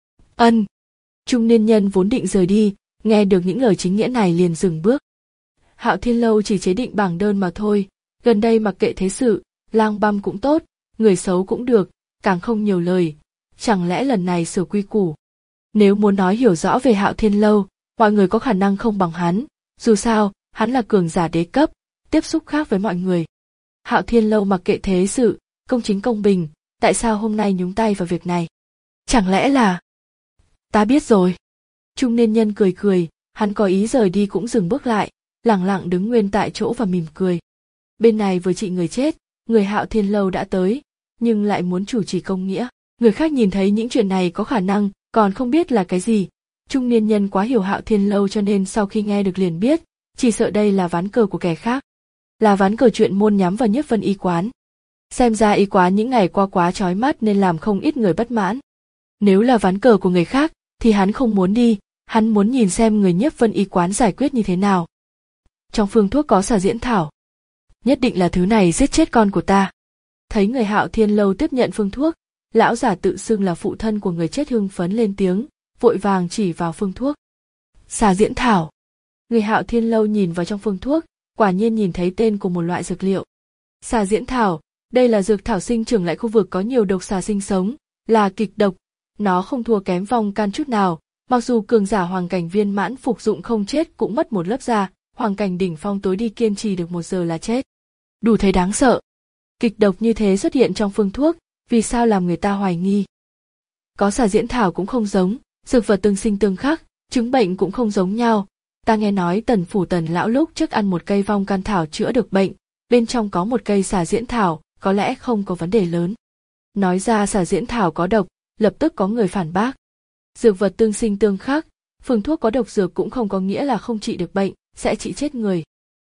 Ân. Trung niên nhân vốn định rời đi, nghe được những lời chính nghĩa này liền dừng bước. Hạo Thiên Lâu chỉ chế định bảng đơn mà thôi, gần đây mặc kệ thế sự, Lang Băm cũng tốt, người xấu cũng được, càng không nhiều lời. Chẳng lẽ lần này sửa quy củ? Nếu muốn nói hiểu rõ về Hạo Thiên Lâu, mọi người có khả năng không bằng hắn, dù sao, hắn là cường giả đế cấp, tiếp xúc khác với mọi người. Hạo Thiên Lâu mặc kệ thế sự, công chính công bình, tại sao hôm nay nhúng tay vào việc này? Chẳng lẽ là... Ta biết rồi. Trung niên nhân cười cười, hắn có ý rời đi cũng dừng bước lại, lẳng lặng đứng nguyên tại chỗ và mỉm cười. Bên này vừa trị người chết, người Hạo Thiên Lâu đã tới, nhưng lại muốn chủ trì công nghĩa. Người khác nhìn thấy những chuyện này có khả năng, còn không biết là cái gì. Trung niên nhân quá hiểu Hạo Thiên Lâu cho nên sau khi nghe được liền biết, chỉ sợ đây là ván cờ của kẻ khác. Là ván cờ chuyện môn nhắm vào Nhiếp Vân Y quán. Xem ra y quán những ngày qua quá chói mắt nên làm không ít người bất mãn. Nếu là ván cờ của người khác, thì hắn không muốn đi, hắn muốn nhìn xem người Nhiếp Vân y quán giải quyết như thế nào. Trong phương thuốc có xà diễn thảo. Nhất định là thứ này giết chết con của ta. Thấy người Hạo Thiên Lâu tiếp nhận phương thuốc, lão giả tự xưng là phụ thân của người chết hưng phấn lên tiếng, vội vàng chỉ vào phương thuốc. Xà diễn thảo. Người Hạo Thiên Lâu nhìn vào trong phương thuốc, quả nhiên nhìn thấy tên của một loại dược liệu. Xà diễn thảo, đây là dược thảo sinh trưởng lại khu vực có nhiều độc xà sinh sống, là kịch độc, nó không thua kém vong can chút nào, mặc dù cường giả hoàng cảnh viên mãn phục dụng không chết cũng mất một lớp da, hoàng cảnh đỉnh phong tối đi kiên trì được một giờ là chết. Đủ thấy đáng sợ. Kịch độc như thế xuất hiện trong phương thuốc, vì sao làm người ta hoài nghi? Có xà diễn thảo cũng không giống, dược vật tương sinh tương khắc, chứng bệnh cũng không giống nhau. Ta nghe nói Tần phủ Tần lão lúc trước ăn một cây vong can thảo chữa được bệnh, bên trong có một cây xà diễn thảo, có lẽ không có vấn đề lớn. Nói ra xà diễn thảo có độc, lập tức có người phản bác. Dược vật tương sinh tương khắc, phương thuốc có độc dược cũng không có nghĩa là không trị được bệnh, sẽ trị chết người.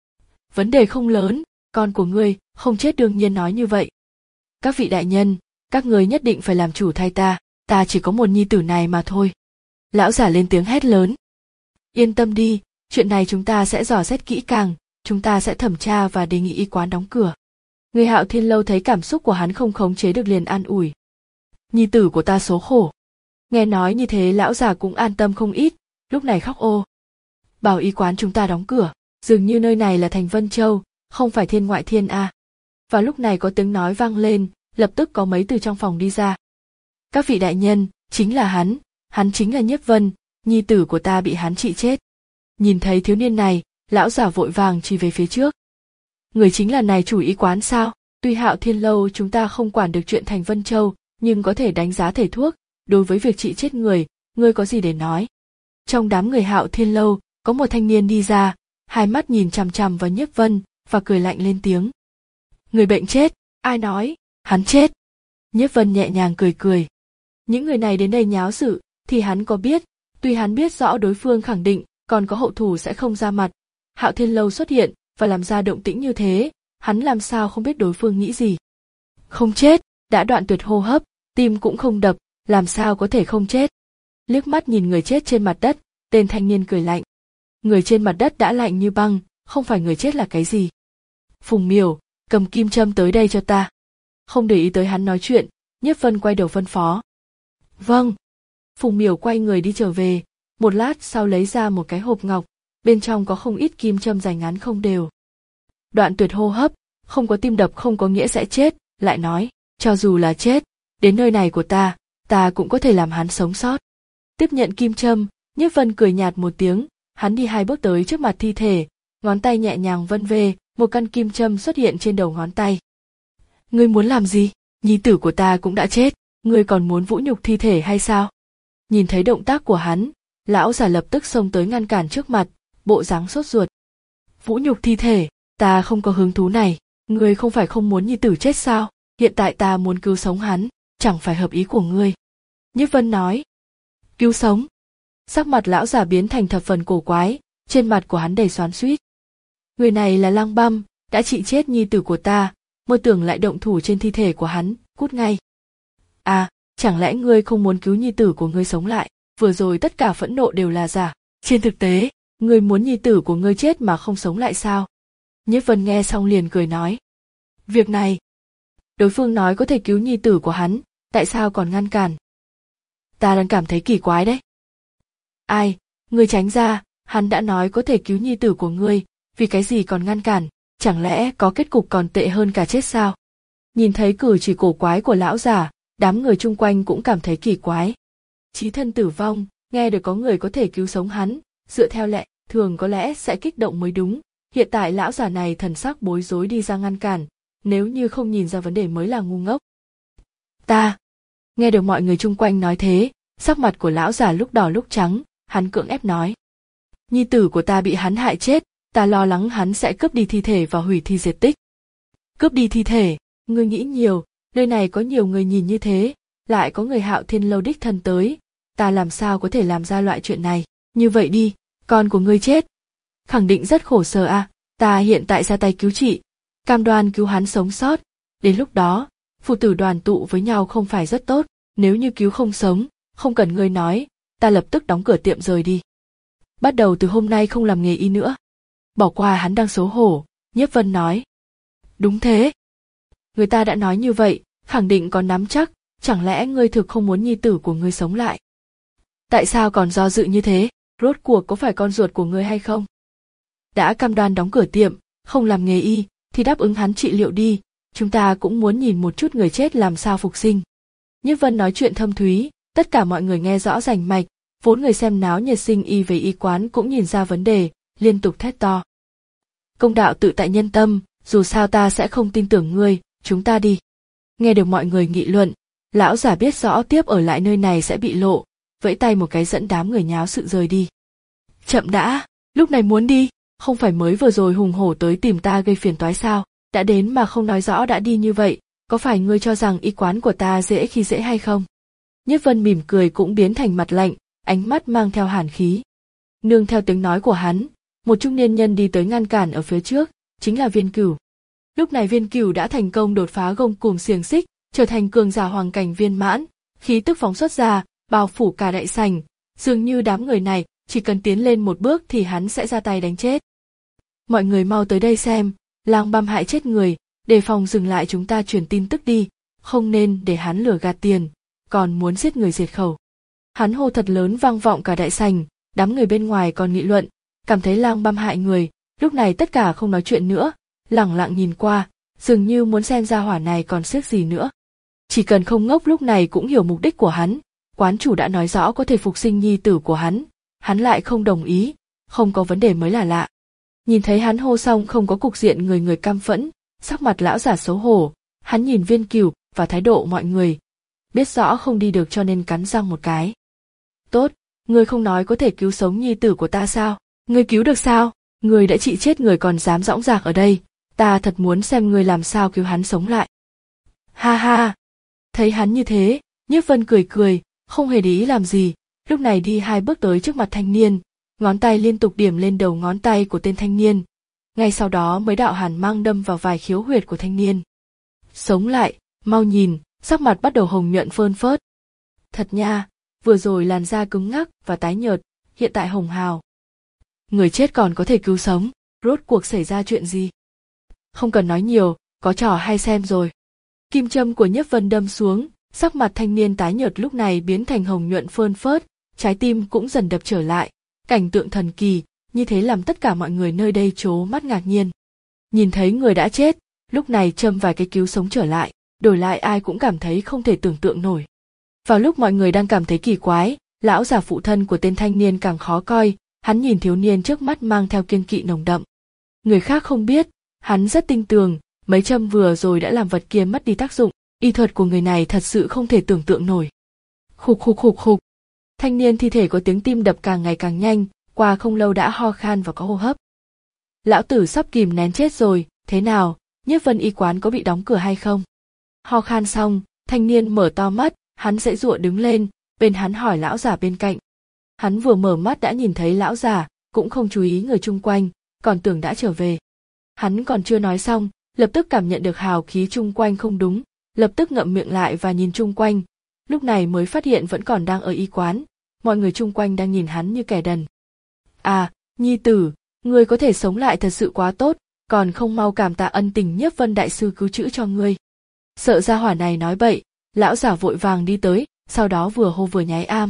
Vấn đề không lớn, con của ngươi không chết đương nhiên nói như vậy. Các vị đại nhân, các ngươi nhất định phải làm chủ thay ta, ta chỉ có một nhi tử này mà thôi. Lão giả lên tiếng hét lớn. Yên tâm đi, chuyện này chúng ta sẽ dò xét kỹ càng, chúng ta sẽ thẩm tra và đề nghị y quán đóng cửa. Người Hạo Thiên Lâu thấy cảm xúc của hắn không khống chế được liền an ủi. Nhi tử của ta số khổ. Nghe nói như thế lão già cũng an tâm không ít, lúc này khóc ô. Bảo y quán chúng ta đóng cửa, dường như nơi này là thành Vân Châu, không phải thiên ngoại thiên a. À. Và lúc này có tiếng nói vang lên, lập tức có mấy từ trong phòng đi ra. Các vị đại nhân, chính là hắn, hắn chính là Nhiếp Vân, nhi tử của ta bị hắn trị chết. Nhìn thấy thiếu niên này, lão già vội vàng chỉ về phía trước. Người chính là này chủ y quán sao? Tuy Hạo Thiên Lâu chúng ta không quản được chuyện thành Vân Châu, nhưng có thể đánh giá thể thuốc, đối với việc trị chết người, ngươi có gì để nói? Trong đám người Hạo Thiên Lâu, có một thanh niên đi ra, hai mắt nhìn chằm chằm vào Nhiếp Vân, và cười lạnh lên tiếng. Người bệnh chết, ai nói, hắn chết. Nhiếp Vân nhẹ nhàng cười cười. Những người này đến đây nháo sự, thì hắn có biết, tuy hắn biết rõ đối phương khẳng định, còn có hậu thủ sẽ không ra mặt. Hạo Thiên Lâu xuất hiện, và làm ra động tĩnh như thế, hắn làm sao không biết đối phương nghĩ gì. Không chết, đã đoạn tuyệt hô hấp, tim cũng không đập, làm sao có thể không chết. Liếc mắt nhìn người chết trên mặt đất, tên thanh niên cười lạnh. Người trên mặt đất đã lạnh như băng, không phải người chết là cái gì. Phùng Miểu, cầm kim châm tới đây cho ta. Không để ý tới hắn nói chuyện, Nhiếp Vân quay đầu phân phó. Vâng. Phùng Miểu quay người đi trở về, một lát sau lấy ra một cái hộp ngọc, bên trong có không ít kim châm dài ngắn không đều. Đoạn tuyệt hô hấp, không có tim đập không có nghĩa sẽ chết, lại nói, cho dù là chết, đến nơi này của ta, ta cũng có thể làm hắn sống sót. Tiếp nhận kim châm, Nhiếp Vân cười nhạt một tiếng, hắn đi hai bước tới trước mặt thi thể, ngón tay nhẹ nhàng vân về, một căn kim châm xuất hiện trên đầu ngón tay. Ngươi muốn làm gì? Nhi tử của ta cũng đã chết, ngươi còn muốn vũ nhục thi thể hay sao? Nhìn thấy động tác của hắn, lão già lập tức xông tới ngăn cản trước mặt, bộ dáng sốt ruột. Vũ nhục thi thể, ta không có hứng thú này, ngươi không phải không muốn nhi tử chết sao? Hiện tại ta muốn cứu sống hắn, chẳng phải hợp ý của ngươi. Nhiếp Vân nói. Cứu sống. Sắc mặt lão già biến thành thập phần cổ quái, trên mặt của hắn đầy xoắn xuýt. Người này là Lăng Băm, đã trị chết nhi tử của ta, mơ tưởng lại động thủ trên thi thể của hắn, cút ngay. À, chẳng lẽ ngươi không muốn cứu nhi tử của ngươi sống lại? Vừa rồi tất cả phẫn nộ đều là giả. Trên thực tế, ngươi muốn nhi tử của ngươi chết mà không sống lại sao? Nhiếp Vân nghe xong liền cười nói. Việc này, đối phương nói có thể cứu nhi tử của hắn, tại sao còn ngăn cản? Ta đang cảm thấy kỳ quái đấy. Ai, ngươi tránh ra, hắn đã nói có thể cứu nhi tử của ngươi, vì cái gì còn ngăn cản, chẳng lẽ có kết cục còn tệ hơn cả chết sao? Nhìn thấy cử chỉ cổ quái của lão già, đám người chung quanh cũng cảm thấy kỳ quái. Chí thân tử vong, nghe được có người có thể cứu sống hắn, dựa theo lệ, thường có lẽ sẽ kích động mới đúng. Hiện tại lão già này thần sắc bối rối đi ra ngăn cản, nếu như không nhìn ra vấn đề mới là ngu ngốc. Ta, nghe được mọi người chung quanh nói thế, sắc mặt của lão già lúc đỏ lúc trắng, hắn cưỡng ép nói. Nhi tử của ta bị hắn hại chết, ta lo lắng hắn sẽ cướp đi thi thể và hủy thi diệt tích. Cướp đi thi thể, ngươi nghĩ nhiều, nơi này có nhiều người nhìn như thế, lại có người Hạo Thiên Lâu đích thân tới, ta làm sao có thể làm ra loại chuyện này, như vậy đi, con của ngươi chết. Khẳng định rất khổ sở à, ta hiện tại ra tay cứu trị, cam đoan cứu hắn sống sót, đến lúc đó, phụ tử đoàn tụ với nhau không phải rất tốt, nếu như cứu không sống, không cần ngươi nói, ta lập tức đóng cửa tiệm rời đi. Bắt đầu từ hôm nay không làm nghề y nữa. Bỏ qua hắn đang xấu hổ, Nhiếp Vân nói. Đúng thế. Người ta đã nói như vậy, khẳng định có nắm chắc, chẳng lẽ ngươi thực không muốn nhi tử của ngươi sống lại? Tại sao còn do dự như thế, rốt cuộc có phải con ruột của ngươi hay không? Đã cam đoan đóng cửa tiệm, không làm nghề y, thì đáp ứng hắn trị liệu đi, chúng ta cũng muốn nhìn một chút người chết làm sao phục sinh. Nhiếp Vân nói chuyện thâm thúy, tất cả mọi người nghe rõ rành mạch, vốn người xem náo nhiệt sinh y về y quán cũng nhìn ra vấn đề, liên tục thét to. Công đạo tự tại nhân tâm, dù sao ta sẽ không tin tưởng ngươi, chúng ta đi. Nghe được mọi người nghị luận, lão giả biết rõ tiếp ở lại nơi này sẽ bị lộ, vẫy tay một cái dẫn đám người nháo sự rời đi. Chậm đã, lúc này muốn đi, không phải mới vừa rồi hùng hổ tới tìm ta gây phiền toái sao, đã đến mà không nói rõ đã đi như vậy, có phải ngươi cho rằng y quán của ta dễ khi dễ hay không? Nhiếp Vân mỉm cười cũng biến thành mặt lạnh, ánh mắt mang theo hàn khí. Nương theo tiếng nói của hắn, một trung niên nhân đi tới ngăn cản ở phía trước, chính là Viên Cửu. Lúc này Viên Cửu đã thành công đột phá gông cùm xiềng xích, trở thành cường giả hoàng cảnh viên mãn, khí tức phóng xuất ra, bao phủ cả đại sảnh, dường như đám người này chỉ cần tiến lên một bước thì hắn sẽ ra tay đánh chết. Mọi người mau tới đây xem, Lang Băm hại chết người, đề phòng dừng lại chúng ta truyền tin tức đi, không nên để hắn lừa gạt tiền, còn muốn giết người diệt khẩu. Hắn hô thật lớn vang vọng cả đại sảnh, đám người bên ngoài còn nghị luận, cảm thấy Lang Băm hại người, lúc này tất cả không nói chuyện nữa, lẳng lặng nhìn qua, dường như muốn xem ra hỏa này còn xiếc gì nữa. Chỉ cần không ngốc lúc này cũng hiểu mục đích của hắn, quán chủ đã nói rõ có thể phục sinh nhi tử của hắn, hắn lại không đồng ý, không có vấn đề mới là lạ. Nhìn thấy hắn hô xong không có cục diện người người căm phẫn, sắc mặt lão giả xấu hổ, hắn nhìn Viên Cửu và thái độ mọi người, biết rõ không đi được cho nên cắn răng một cái. Tốt, ngươi không nói có thể cứu sống nhi tử của ta sao? Ngươi cứu được sao? Ngươi đã trị chết người còn dám dõng dạc ở đây, ta thật muốn xem ngươi làm sao cứu hắn sống lại. Ha ha! Thấy hắn như thế, Nhiếp Vân cười cười, không hề để ý làm gì, lúc này đi hai bước tới trước mặt thanh niên, ngón tay liên tục điểm lên đầu ngón tay của tên thanh niên. Ngay sau đó mấy đạo hàn mang đâm vào vài khiếu huyệt của thanh niên. Sống lại, mau nhìn, sắc mặt bắt đầu hồng nhuận phơn phớt. Thật nha, vừa rồi làn da cứng ngắc và tái nhợt, hiện tại hồng hào. Người chết còn có thể cứu sống, rốt cuộc xảy ra chuyện gì? Không cần nói nhiều, có trò hay xem rồi. Kim châm của Nhiếp Vân đâm xuống, sắc mặt thanh niên tái nhợt lúc này biến thành hồng nhuận phơn phớt, trái tim cũng dần đập trở lại. Cảnh tượng thần kỳ, như thế làm tất cả mọi người nơi đây trố mắt ngạc nhiên. Nhìn thấy người đã chết, lúc này châm vài cái cứu sống trở lại, đổi lại ai cũng cảm thấy không thể tưởng tượng nổi. Vào lúc mọi người đang cảm thấy kỳ quái, lão già phụ thân của tên thanh niên càng khó coi, hắn nhìn thiếu niên trước mắt mang theo kiêng kỵ nồng đậm. Người khác không biết, hắn rất tinh tường, mấy châm vừa rồi đã làm vật kia mất đi tác dụng, y thuật của người này thật sự không thể tưởng tượng nổi. Khục khục khục khục. Thanh niên thi thể có tiếng tim đập càng ngày càng nhanh, qua không lâu đã ho khan và có hô hấp. Lão tử sắp kìm nén chết rồi, thế nào, Nhiếp Vân y quán có bị đóng cửa hay không? Ho khan xong, thanh niên mở to mắt, hắn giãy giụa đứng lên, bên hắn hỏi lão già bên cạnh. Hắn vừa mở mắt đã nhìn thấy lão già, cũng không chú ý người chung quanh, còn tưởng đã trở về. Hắn còn chưa nói xong, lập tức cảm nhận được hào khí chung quanh không đúng, lập tức ngậm miệng lại và nhìn chung quanh, lúc này mới phát hiện vẫn còn đang ở y quán, mọi người chung quanh đang nhìn hắn như kẻ đần. À, nhi tử, ngươi có thể sống lại thật sự quá tốt, còn không mau cảm tạ ân tình Nhiếp Vân đại sư cứu chữa cho ngươi. Sợ gia hỏa này nói bậy, lão giả vội vàng đi tới, sau đó vừa hô vừa nháy am.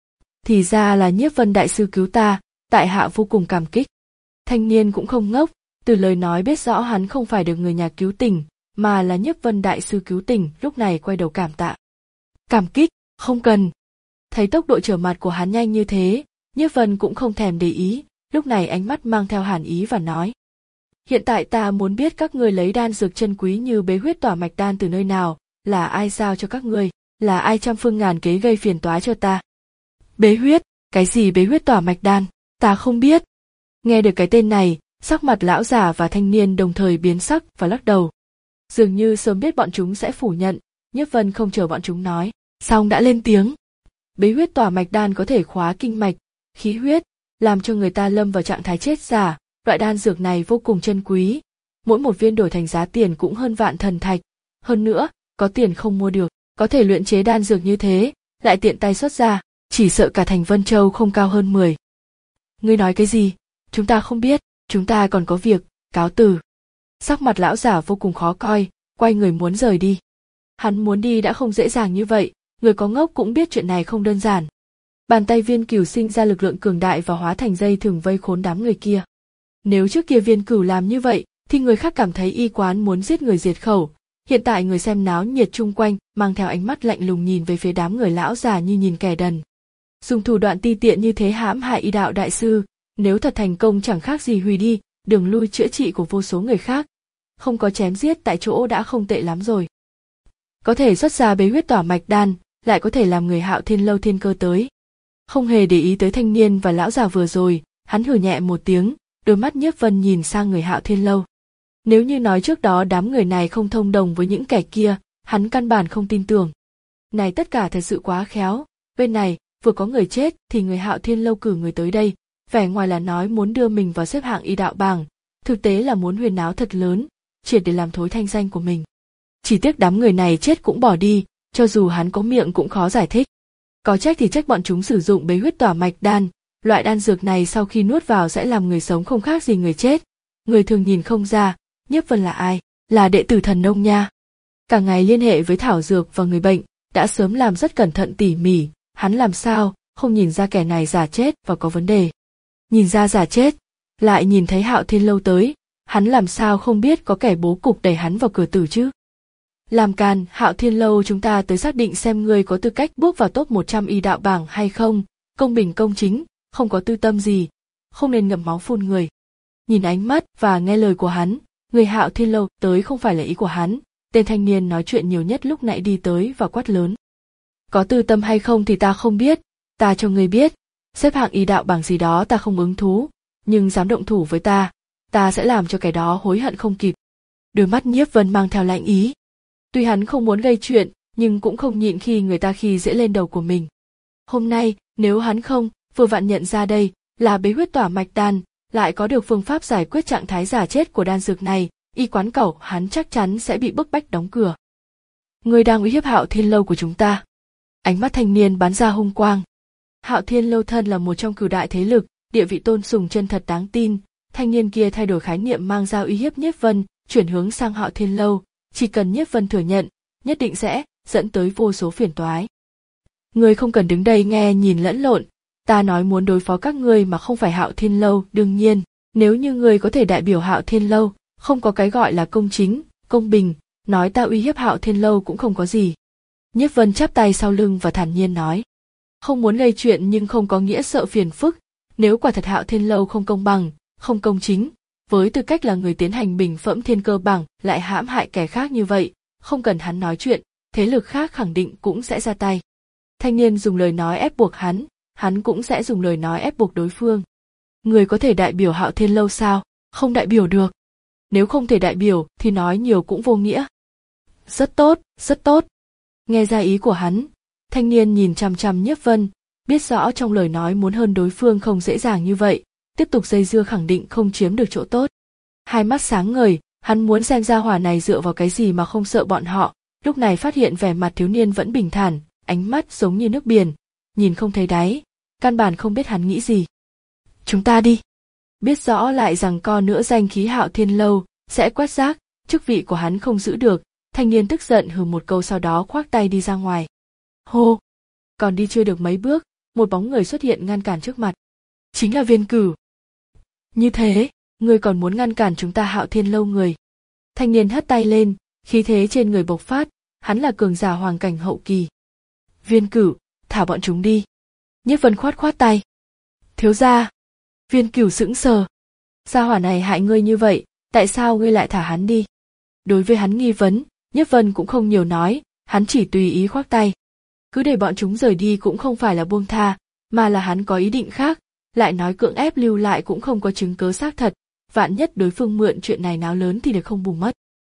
Thì ra là Nhiếp Vân đại sư cứu ta, tại hạ vô cùng cảm kích. Thanh niên cũng không ngốc, từ lời nói biết rõ hắn không phải được người nhà cứu tình, mà là Nhiếp Vân đại sư cứu tình, lúc này quay đầu cảm tạ. Cảm kích, không cần. Thấy tốc độ trở mặt của hắn nhanh như thế, Nhiếp Vân cũng không thèm để ý, lúc này ánh mắt mang theo hàn ý và nói. Hiện tại ta muốn biết các ngươi lấy đan dược chân quý như bế huyết tỏa mạch đan từ nơi nào, là ai giao cho các ngươi, là ai trăm phương ngàn kế gây phiền toái cho ta. Bế huyết, cái gì bế huyết tỏa mạch đan, ta không biết. Nghe được cái tên này, sắc mặt lão già và thanh niên đồng thời biến sắc và lắc đầu. Dường như sớm biết bọn chúng sẽ phủ nhận, Nhiếp Vân không chờ bọn chúng nói, xong đã lên tiếng. Bế huyết tỏa mạch đan có thể khóa kinh mạch, khí huyết, làm cho người ta lâm vào trạng thái chết giả, loại đan dược này vô cùng chân quý, mỗi một viên đổi thành giá tiền cũng hơn vạn thần thạch, hơn nữa, có tiền không mua được, có thể luyện chế đan dược như thế, lại tiện tay xuất ra, chỉ sợ cả thành Vân Châu không cao hơn mười. Ngươi nói cái gì? Chúng ta không biết, chúng ta còn có việc, cáo từ. Sắc mặt lão giả vô cùng khó coi, quay người muốn rời đi. Hắn muốn đi đã không dễ dàng như vậy, người có ngốc cũng biết chuyện này không đơn giản. Bàn tay Viên Cửu sinh ra lực lượng cường đại và hóa thành dây thừng vây khốn đám người kia. Nếu trước kia Viên Cửu làm như vậy, thì người khác cảm thấy y quán muốn giết người diệt khẩu. Hiện tại người xem náo nhiệt chung quanh mang theo ánh mắt lạnh lùng nhìn về phía đám người lão già như nhìn kẻ đần. Dùng thủ đoạn ti tiện như thế hãm hại y đạo đại sư, nếu thật thành công chẳng khác gì hủy đi đường lui chữa trị của vô số người khác. Không có chém giết tại chỗ đã không tệ lắm rồi. Có thể xuất ra bế huyết tỏa mạch đan, lại có thể làm người Hạo Thiên Lâu thiên cơ tới. Không hề để ý tới thanh niên và lão già vừa rồi, hắn hừ nhẹ một tiếng, đôi mắt Nhiếp Vân nhìn sang người Hạo Thiên Lâu. Nếu như nói trước đó đám người này không thông đồng với những kẻ kia, hắn căn bản không tin tưởng. Này tất cả thật sự quá khéo, bên này vừa có người chết thì người Hạo Thiên Lâu cử người tới đây, vẻ ngoài là nói muốn đưa mình vào xếp hạng y đạo bảng, thực tế là muốn huyên náo thật lớn, triệt để làm thối thanh danh của mình. Chỉ tiếc đám người này chết cũng bỏ đi, cho dù hắn có miệng cũng khó giải thích. Có trách thì trách bọn chúng sử dụng bế huyết tỏa mạch đan, loại đan dược này sau khi nuốt vào sẽ làm người sống không khác gì người chết. Người thường nhìn không ra, Nhiếp Vân là ai, là đệ tử Thần Nông nha. Cả ngày liên hệ với thảo dược và người bệnh, đã sớm làm rất cẩn thận tỉ mỉ, hắn làm sao không nhìn ra kẻ này giả chết và có vấn đề. Nhìn ra giả chết, lại nhìn thấy Hạo Thiên Lâu tới, hắn làm sao không biết có kẻ bố cục đẩy hắn vào cửa tử chứ. Làm càn, Hạo Thiên Lâu chúng ta tới xác định xem ngươi có tư cách bước vào top một trăm y đạo bảng hay không, công bình công chính, không có tư tâm gì, không nên ngậm máu phun người. Nhìn ánh mắt và nghe lời của hắn, người Hạo Thiên Lâu tới không phải là ý của hắn, tên thanh niên nói chuyện nhiều nhất lúc nãy đi tới và quát lớn. Có tư tâm hay không thì ta không biết, ta cho ngươi biết, xếp hạng y đạo bảng gì đó ta không hứng thú, nhưng dám động thủ với ta, ta sẽ làm cho kẻ đó hối hận không kịp. Đôi mắt Nhiếp Vân mang theo lạnh ý. Tuy hắn không muốn gây chuyện, nhưng cũng không nhịn khi người ta khi dễ lên đầu của mình. Hôm nay, nếu hắn không, vừa vặn nhận ra đây, là bế huyết tỏa mạch đan, lại có được phương pháp giải quyết trạng thái giả chết của đan dược này, y quán cẩu hắn chắc chắn sẽ bị bức bách đóng cửa. Ngươi đang uy hiếp Hạo Thiên Lâu của chúng ta. Ánh mắt thanh niên bắn ra hung quang. Hạo Thiên Lâu thân là một trong cửu đại thế lực, địa vị tôn sùng chân thật đáng tin. Thanh niên kia thay đổi khái niệm mang ra uy hiếp Nhiếp Vân, chuyển hướng sang Hạo Thiên Lâu. Chỉ cần Nhiếp Vân thừa nhận, nhất định sẽ dẫn tới vô số phiền toái. Ngươi không cần đứng đây nghe nhìn lẫn lộn, ta nói muốn đối phó các ngươi mà không phải Hạo Thiên Lâu, đương nhiên, nếu như ngươi có thể đại biểu Hạo Thiên Lâu, không có cái gọi là công chính, công bình, nói ta uy hiếp Hạo Thiên Lâu cũng không có gì. Nhiếp Vân chắp tay sau lưng và thản nhiên nói, không muốn gây chuyện nhưng không có nghĩa sợ phiền phức, nếu quả thật Hạo Thiên Lâu không công bằng, không công chính, với tư cách là người tiến hành bình phẩm thiên cơ bảng lại hãm hại kẻ khác như vậy, không cần hắn nói chuyện, thế lực khác khẳng định cũng sẽ ra tay. Thanh niên dùng lời nói ép buộc hắn, hắn cũng sẽ dùng lời nói ép buộc đối phương. Người có thể đại biểu Hạo Thiên Lâu sao? Không đại biểu được. Nếu không thể đại biểu thì nói nhiều cũng vô nghĩa. Rất tốt, rất tốt. Nghe ra ý của hắn, thanh niên nhìn chằm chằm Nhiếp Vân, biết rõ trong lời nói muốn hơn đối phương không dễ dàng như vậy, tiếp tục dây dưa khẳng định không chiếm được chỗ tốt. Hai mắt sáng ngời, hắn muốn xem ra hỏa này dựa vào cái gì mà không sợ bọn họ, lúc này phát hiện vẻ mặt thiếu niên vẫn bình thản, ánh mắt giống như nước biển, nhìn không thấy đáy, căn bản không biết hắn nghĩ gì. Chúng ta đi. Biết rõ lại rằng co nữa danh khí Hạo Thiên Lâu sẽ quét rác, chức vị của hắn không giữ được, thanh niên tức giận hừ một câu sau đó khoác tay đi ra ngoài. Hô! Còn đi chưa được mấy bước, một bóng người xuất hiện ngăn cản trước mặt. Chính là Viên Cửu. Như thế, ngươi còn muốn ngăn cản chúng ta Hạo Thiên Lâu người? Thanh niên hất tay lên, khí thế trên người bộc phát, hắn là cường giả hoàng cảnh hậu kỳ. Viên Cửu, thả bọn chúng đi. Nhiếp Vân khoát khoát tay. Thiếu gia. Viên Cửu sững sờ. Gia hỏa này hại ngươi như vậy, tại sao ngươi lại thả hắn đi? Đối với hắn nghi vấn, Nhiếp Vân cũng không nhiều nói, hắn chỉ tùy ý khoác tay. Cứ để bọn chúng rời đi cũng không phải là buông tha, mà là hắn có ý định khác, lại nói cưỡng ép lưu lại cũng không có chứng cớ xác thật, vạn nhất đối phương mượn chuyện này náo lớn thì được không bùng mất.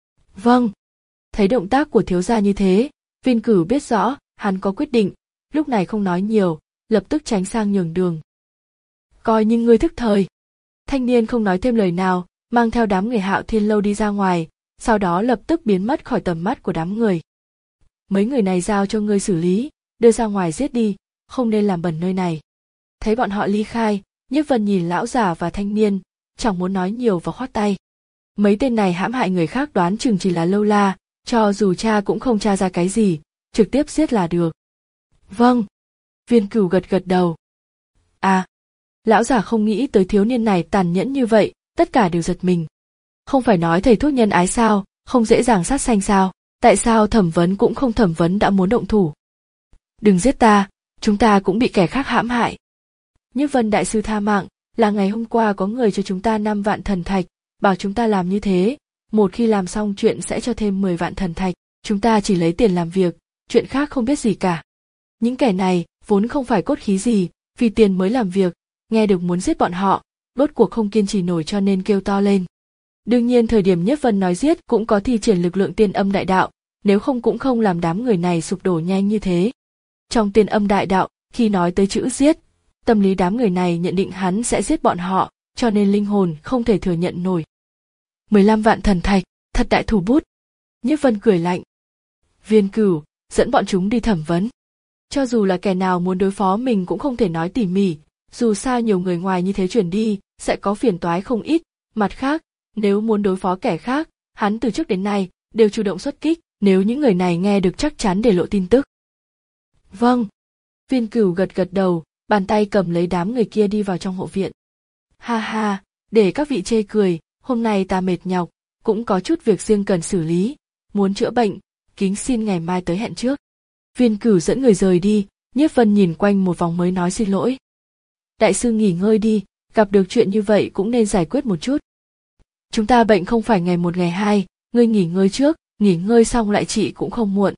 Vâng. Thấy động tác của thiếu gia như thế, Viên Cửu biết rõ, hắn có quyết định, lúc này không nói nhiều, lập tức tránh sang nhường đường. Coi như ngươi thức thời. Thanh niên không nói thêm lời nào, mang theo đám người Hạo Thiên Lâu đi ra ngoài, sau đó lập tức biến mất khỏi tầm mắt của đám người. Mấy người này giao cho ngươi xử lý, đưa ra ngoài giết đi, không nên làm bẩn nơi này. Thấy bọn họ ly khai, Nhiếp Vân nhìn lão già và thanh niên, chẳng muốn nói nhiều và khoát tay. Mấy tên này hãm hại người khác đoán chừng chỉ là lâu la, cho dù cha cũng không tra ra cái gì, trực tiếp giết là được. Vâng. Viên Cửu gật gật đầu. À, lão già không nghĩ tới thiếu niên này tàn nhẫn như vậy, tất cả đều giật mình. Không phải nói thầy thuốc nhân ái sao, không dễ dàng sát sanh sao, tại sao thẩm vấn cũng không thẩm vấn đã muốn động thủ. Đừng giết ta, chúng ta cũng bị kẻ khác hãm hại. Nhiếp Vân đại sư tha mạng, là ngày hôm qua có người cho chúng ta năm vạn thần thạch, bảo chúng ta làm như thế, một khi làm xong chuyện sẽ cho thêm mười vạn thần thạch, chúng ta chỉ lấy tiền làm việc, chuyện khác không biết gì cả. Những kẻ này vốn không phải cốt khí gì, vì tiền mới làm việc, nghe được muốn giết bọn họ, rốt cuộc không kiên trì nổi cho nên kêu to lên. Đương nhiên thời điểm Nhiếp Vân nói giết cũng có thi triển lực lượng tiên âm đại đạo, nếu không cũng không làm đám người này sụp đổ nhanh như thế. Trong tiên âm đại đạo, khi nói tới chữ giết, tâm lý đám người này nhận định hắn sẽ giết bọn họ, cho nên linh hồn không thể thừa nhận nổi. mười lăm vạn thần thạch, thật đại thủ bút. Nhiếp Vân cười lạnh. Viên Cửu, dẫn bọn chúng đi thẩm vấn. Cho dù là kẻ nào muốn đối phó mình cũng không thể nói tỉ mỉ, dù sao nhiều người ngoài như thế chuyển đi, sẽ có phiền toái không ít. Mặt khác, nếu muốn đối phó kẻ khác, hắn từ trước đến nay đều chủ động xuất kích, nếu những người này nghe được chắc chắn để lộ tin tức. Vâng. Viên Cửu gật gật đầu, bàn tay cầm lấy đám người kia đi vào trong hộ viện. Ha ha, để các vị chê cười, hôm nay ta mệt nhọc, cũng có chút việc riêng cần xử lý, muốn chữa bệnh, kính xin ngày mai tới hẹn trước. Viên Cửu dẫn người rời đi, Nhiếp Vân nhìn quanh một vòng mới nói xin lỗi. Đại sư nghỉ ngơi đi, gặp được chuyện như vậy cũng nên giải quyết một chút. Chúng ta bệnh không phải ngày một ngày hai, ngươi nghỉ ngơi trước, nghỉ ngơi xong lại trị cũng không muộn.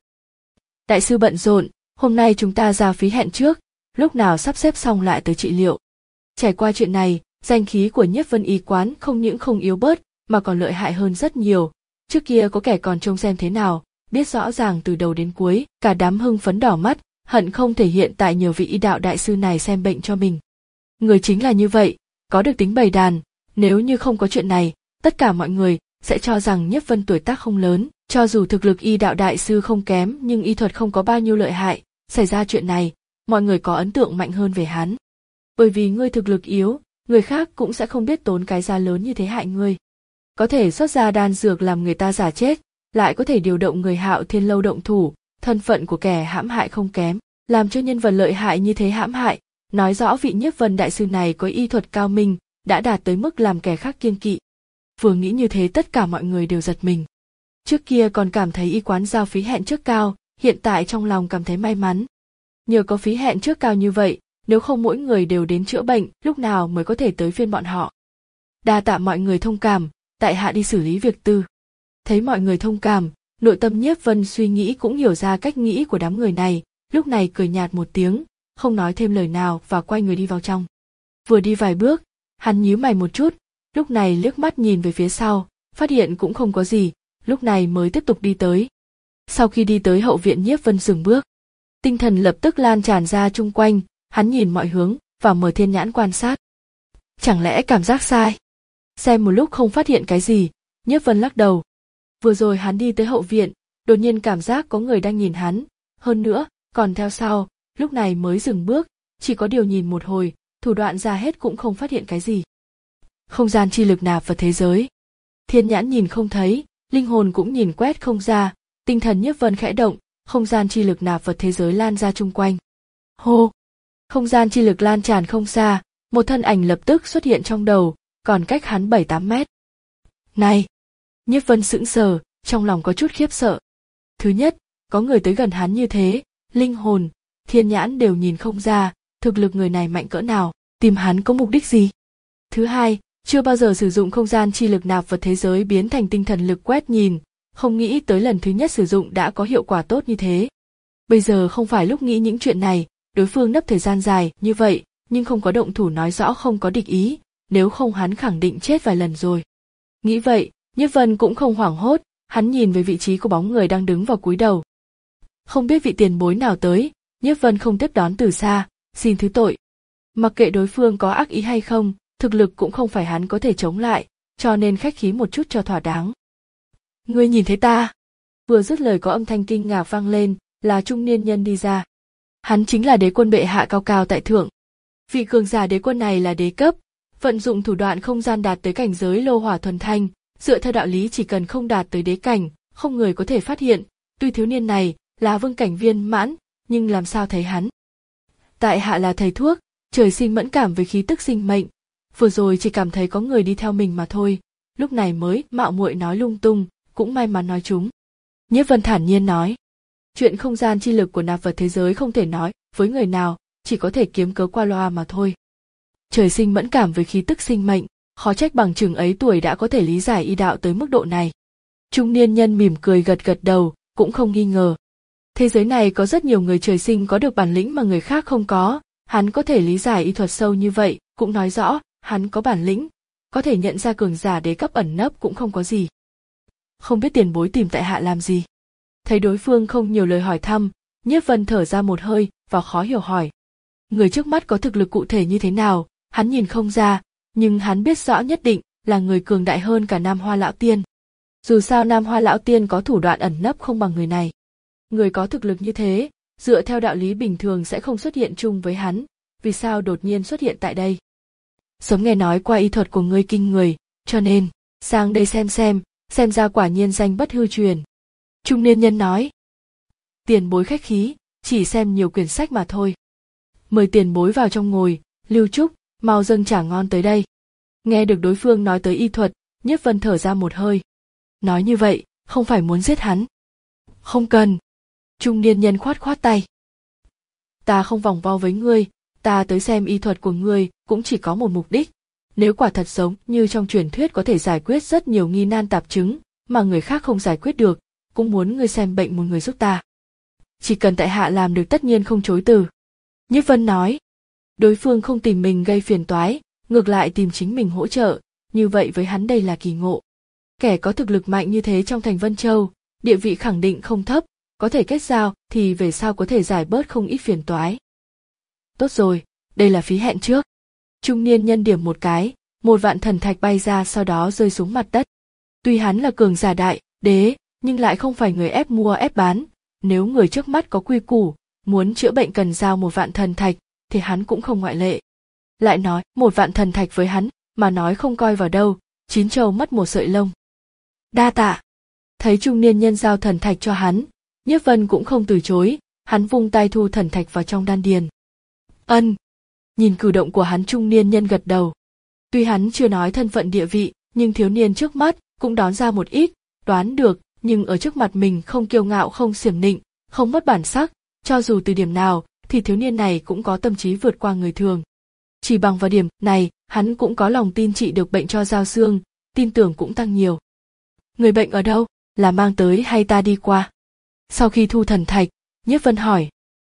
Đại sư bận rộn, hôm nay chúng ta ra phí hẹn trước, lúc nào sắp xếp xong lại tới trị liệu. Trải qua chuyện này, danh khí của Nhiếp Vân y quán không những không yếu bớt, mà còn lợi hại hơn rất nhiều. Trước kia có kẻ còn trông xem thế nào, biết rõ ràng từ đầu đến cuối, cả đám hưng phấn đỏ mắt, hận không thể hiện tại nhiều vị y đạo đại sư này xem bệnh cho mình. Người chính là như vậy, có được tính bầy đàn, nếu như không có chuyện này, tất cả mọi người sẽ cho rằng Nhiếp Vân tuổi tác không lớn, cho dù thực lực y đạo đại sư không kém nhưng y thuật không có bao nhiêu lợi hại, xảy ra chuyện này, mọi người có ấn tượng mạnh hơn về hắn. Bởi vì ngươi thực lực yếu, người khác cũng sẽ không biết tốn cái giá lớn như thế hại ngươi. Có thể xuất ra đan dược làm người ta giả chết, lại có thể điều động người Hạo Thiên Lâu động thủ, thân phận của kẻ hãm hại không kém, làm cho nhân vật lợi hại như thế hãm hại, nói rõ vị Nhiếp Vân đại sư này có y thuật cao minh, đã đạt tới mức làm kẻ khác kiêng kỵ. Vừa nghĩ như thế tất cả mọi người đều giật mình. Trước kia còn cảm thấy y quán giao phí hẹn trước cao, hiện tại trong lòng cảm thấy may mắn. Nhờ có phí hẹn trước cao như vậy, nếu không mỗi người đều đến chữa bệnh, lúc nào mới có thể tới phiên bọn họ. Đa tạ mọi người thông cảm, tại hạ đi xử lý việc tư. Thấy mọi người thông cảm, nội tâm Nhiếp Vân suy nghĩ cũng hiểu ra cách nghĩ của đám người này, lúc này cười nhạt một tiếng, không nói thêm lời nào và quay người đi vào trong. Vừa đi vài bước, hắn nhíu mày một chút, lúc này liếc mắt nhìn về phía sau, phát hiện cũng không có gì, lúc này mới tiếp tục đi tới. Sau khi đi tới hậu viện Nhiếp Vân dừng bước. Tinh thần lập tức lan tràn ra chung quanh, hắn nhìn mọi hướng và mở thiên nhãn quan sát. Chẳng lẽ cảm giác sai? Xem một lúc không phát hiện cái gì, Nhiếp Vân lắc đầu. Vừa rồi hắn đi tới hậu viện, đột nhiên cảm giác có người đang nhìn hắn, hơn nữa, còn theo sau, lúc này mới dừng bước, chỉ có điều nhìn một hồi, thủ đoạn ra hết cũng không phát hiện cái gì. Không gian chi lực nạp vào thế giới. Thiên nhãn nhìn không thấy, linh hồn cũng nhìn quét không ra, tinh thần Nhiếp Vân khẽ động, không gian chi lực nạp vật thế giới lan ra chung quanh. Hô! Không gian chi lực lan tràn không xa, một thân ảnh lập tức xuất hiện trong đầu, còn cách hắn bảy tám mét. Này! Nhiếp Vân sững sờ, trong lòng có chút khiếp sợ. Thứ nhất, có người tới gần hắn như thế, linh hồn, thiên nhãn đều nhìn không ra, thực lực người này mạnh cỡ nào, tìm hắn có mục đích gì. Thứ hai, chưa bao giờ sử dụng không gian chi lực nạp vật thế giới biến thành tinh thần lực quét nhìn, không nghĩ tới lần thứ nhất sử dụng đã có hiệu quả tốt như thế. Bây giờ không phải lúc nghĩ những chuyện này, đối phương nấp thời gian dài như vậy, nhưng không có động thủ nói rõ không có địch ý, nếu không hắn khẳng định chết vài lần rồi. Nghĩ vậy, Nhiếp Vân cũng không hoảng hốt, hắn nhìn về vị trí của bóng người đang đứng vào cúi đầu. Không biết vị tiền bối nào tới, Nhiếp Vân không tiếp đón từ xa, xin thứ tội. Mặc kệ đối phương có ác ý hay không, thực lực cũng không phải hắn có thể chống lại, cho nên khách khí một chút cho thỏa đáng. Ngươi nhìn thấy ta? Vừa dứt lời có âm thanh kinh ngạc vang lên, là trung niên nhân đi ra. Hắn chính là đế quân bệ hạ cao cao tại thượng. Vị cường giả đế quân này là đế cấp, vận dụng thủ đoạn không gian đạt tới cảnh giới lô hỏa thuần thanh, dựa theo đạo lý chỉ cần không đạt tới đế cảnh, không người có thể phát hiện, tuy thiếu niên này là vương cảnh viên mãn, nhưng làm sao thấy hắn. Tại hạ là thầy thuốc, trời sinh mẫn cảm với khí tức sinh mệnh, vừa rồi chỉ cảm thấy có người đi theo mình mà thôi, lúc này mới mạo muội nói lung tung, cũng may mắn nói chúng. Nhiếp Vân thản nhiên nói, chuyện không gian chi lực của nạp vật thế giới không thể nói với người nào, chỉ có thể kiếm cớ qua loa mà thôi. Trời sinh mẫn cảm với khí tức sinh mệnh, khó trách bằng chừng ấy tuổi đã có thể lý giải y đạo tới mức độ này. Trung niên nhân mỉm cười gật gật đầu, cũng không nghi ngờ. Thế giới này có rất nhiều người trời sinh có được bản lĩnh mà người khác không có, hắn có thể lý giải y thuật sâu như vậy, cũng nói rõ, hắn có bản lĩnh, có thể nhận ra cường giả đế cấp ẩn nấp cũng không có gì. Không biết tiền bối tìm tại hạ làm gì? Thấy đối phương không nhiều lời hỏi thăm, Nhiếp Vân thở ra một hơi và khó hiểu hỏi. Người trước mắt có thực lực cụ thể như thế nào, hắn nhìn không ra, nhưng hắn biết rõ nhất định là người cường đại hơn cả Nam Hoa Lão Tiên. Dù sao Nam Hoa Lão Tiên có thủ đoạn ẩn nấp không bằng người này. Người có thực lực như thế, dựa theo đạo lý bình thường sẽ không xuất hiện chung với hắn, vì sao đột nhiên xuất hiện tại đây? Sớm nghe nói qua y thuật của ngươi kinh người, cho nên, sang đây xem xem, xem ra quả nhiên danh bất hư truyền. Trung niên nhân nói. Tiền bối khách khí, chỉ xem nhiều quyển sách mà thôi. Mời tiền bối vào trong ngồi, Lưu Trúc, mau dâng trà ngon tới đây. Nghe được đối phương nói tới y thuật, Nhiếp Vân thở ra một hơi. Nói như vậy, không phải muốn giết hắn. Không cần. Trung niên nhân khoát khoát tay. Ta không vòng vo với ngươi, ta tới xem y thuật của ngươi cũng chỉ có một mục đích. Nếu quả thật giống như trong truyền thuyết có thể giải quyết rất nhiều nghi nan tạp chứng mà người khác không giải quyết được, cũng muốn ngươi xem bệnh một người giúp ta. Chỉ cần tại hạ làm được tất nhiên không chối từ. Nhiếp Vân nói. Đối phương không tìm mình gây phiền toái, ngược lại tìm chính mình hỗ trợ, như vậy với hắn đây là kỳ ngộ. Kẻ có thực lực mạnh như thế trong thành Vân Châu, địa vị khẳng định không thấp, có thể kết giao thì về sau có thể giải bớt không ít phiền toái. Tốt rồi, đây là phí hẹn trước. Trung niên nhân điểm một cái, một vạn thần thạch bay ra sau đó rơi xuống mặt đất. Tuy hắn là cường giả đại, đế, nhưng lại không phải người ép mua ép bán. Nếu người trước mắt có quy củ, muốn chữa bệnh cần giao một vạn thần thạch, thì hắn cũng không ngoại lệ. Lại nói, một vạn thần thạch với hắn, mà nói không coi vào đâu, chín trâu mất một sợi lông. Đa tạ. Thấy trung niên nhân giao thần thạch cho hắn, Nhiếp Vân cũng không từ chối, hắn vung tay thu thần thạch vào trong đan điền. Ân. Nhìn cử động của hắn trung niên nhân gật đầu. Tuy hắn chưa nói thân phận địa vị, nhưng thiếu niên trước mắt cũng đón ra một ít, đoán được, nhưng ở trước mặt mình không kiêu ngạo không xiểm nịnh, không mất bản sắc, cho dù từ điểm nào, thì thiếu niên này cũng có tâm trí vượt qua người thường. Chỉ bằng vào điểm này, hắn cũng có lòng tin trị được bệnh cho Giao Xương, tin tưởng cũng tăng nhiều. Người bệnh ở đâu, là mang tới hay ta đi qua? Sau khi thu thần thạch, Nhiếp Vân hỏi.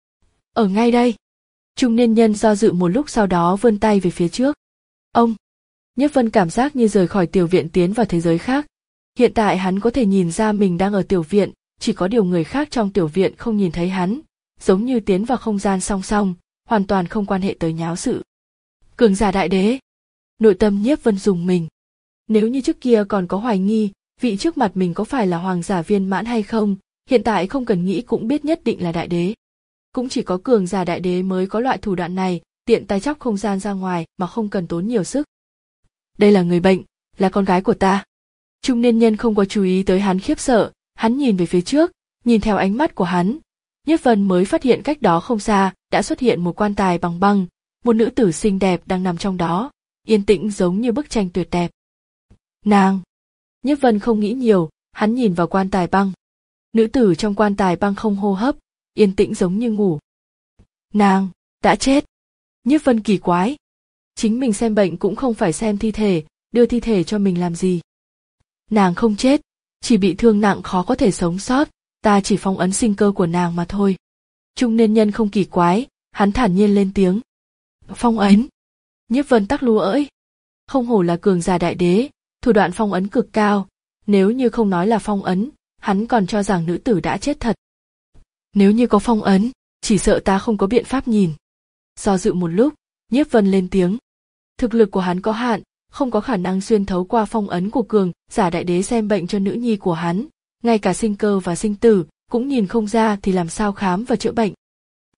Ở ngay đây. Trung niên nhân do dự một lúc sau đó vươn tay về phía trước. Ông. Nhiếp Vân cảm giác như rời khỏi tiểu viện tiến vào thế giới khác. Hiện tại hắn có thể nhìn ra mình đang ở tiểu viện, chỉ có điều người khác trong tiểu viện không nhìn thấy hắn, giống như tiến vào không gian song song, hoàn toàn không quan hệ tới nháo sự. Cường giả đại đế. Nội tâm Nhiếp Vân rùng mình. Nếu như trước kia còn có hoài nghi, vị trước mặt mình có phải là hoàng giả viên mãn hay không, hiện tại không cần nghĩ cũng biết nhất định là đại đế. Cũng chỉ có cường giả đại đế mới có loại thủ đoạn này, tiện tay chóc không gian ra ngoài mà không cần tốn nhiều sức. Đây là người bệnh, là con gái của ta. Trung niên nhân không có chú ý tới hắn khiếp sợ, hắn nhìn về phía trước, nhìn theo ánh mắt của hắn. Nhiếp Vân mới phát hiện cách đó không xa, đã xuất hiện một quan tài bằng băng, một nữ tử xinh đẹp đang nằm trong đó, yên tĩnh giống như bức tranh tuyệt đẹp. Nàng! Nhiếp Vân không nghĩ nhiều, hắn nhìn vào quan tài băng. Nữ tử trong quan tài băng không hô hấp, yên tĩnh giống như ngủ. Nàng! Đã chết! Nhiếp Vân kỳ quái. Chính mình xem bệnh cũng không phải xem thi thể, đưa thi thể cho mình làm gì. Nàng không chết, chỉ bị thương nặng khó có thể sống sót, ta chỉ phong ấn sinh cơ của nàng mà thôi. Trung niên nhân không kỳ quái, hắn thản nhiên lên tiếng. Phong ấn. Nhiếp Vân tắc lúa ỡi. Không hổ là cường giả đại đế, thủ đoạn phong ấn cực cao, nếu như không nói là phong ấn, hắn còn cho rằng nữ tử đã chết thật. Nếu như có phong ấn, chỉ sợ ta không có biện pháp nhìn. Do dự một lúc, Nhiếp Vân lên tiếng. Thực lực của hắn có hạn, không có khả năng xuyên thấu qua phong ấn của cường giả đại đế xem bệnh cho nữ nhi của hắn, ngay cả sinh cơ và sinh tử cũng nhìn không ra thì làm sao khám và chữa bệnh.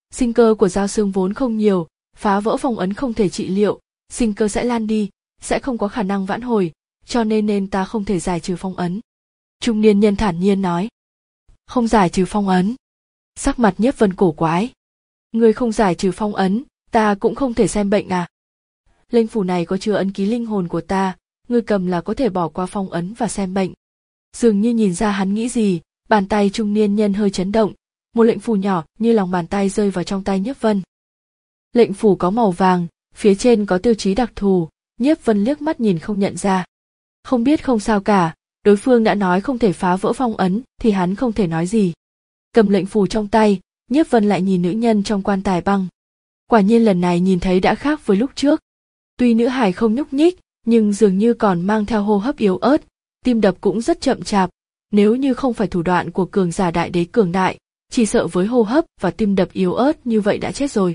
Sinh cơ của Giao Xương vốn không nhiều, phá vỡ phong ấn không thể trị liệu, sinh cơ sẽ lan đi, sẽ không có khả năng vãn hồi, cho nên nên ta không thể giải trừ phong ấn. Trung niên nhân thản nhiên nói. Không giải trừ phong ấn. Sắc mặt Nhiếp Vân cổ quái. Ngươi không giải trừ phong ấn, ta cũng không thể xem bệnh à? Linh phủ này có chứa ấn ký linh hồn của ta, ngươi cầm là có thể bỏ qua phong ấn và xem bệnh. Dường như nhìn ra hắn nghĩ gì, bàn tay trung niên nhân hơi chấn động, một lệnh phù nhỏ như lòng bàn tay rơi vào trong tay Nhiếp Vân. Lệnh phù có màu vàng, phía trên có tiêu chí đặc thù, Nhiếp Vân liếc mắt nhìn không nhận ra. Không biết không sao cả, đối phương đã nói không thể phá vỡ phong ấn thì hắn không thể nói gì. Cầm lệnh phù trong tay, Nhiếp Vân lại nhìn nữ nhân trong quan tài băng. Quả nhiên lần này nhìn thấy đã khác với lúc trước. Tuy nữ hài không nhúc nhích, nhưng dường như còn mang theo hô hấp yếu ớt, tim đập cũng rất chậm chạp. Nếu như không phải thủ đoạn của cường giả đại đế cường đại, chỉ sợ với hô hấp và tim đập yếu ớt như vậy đã chết rồi.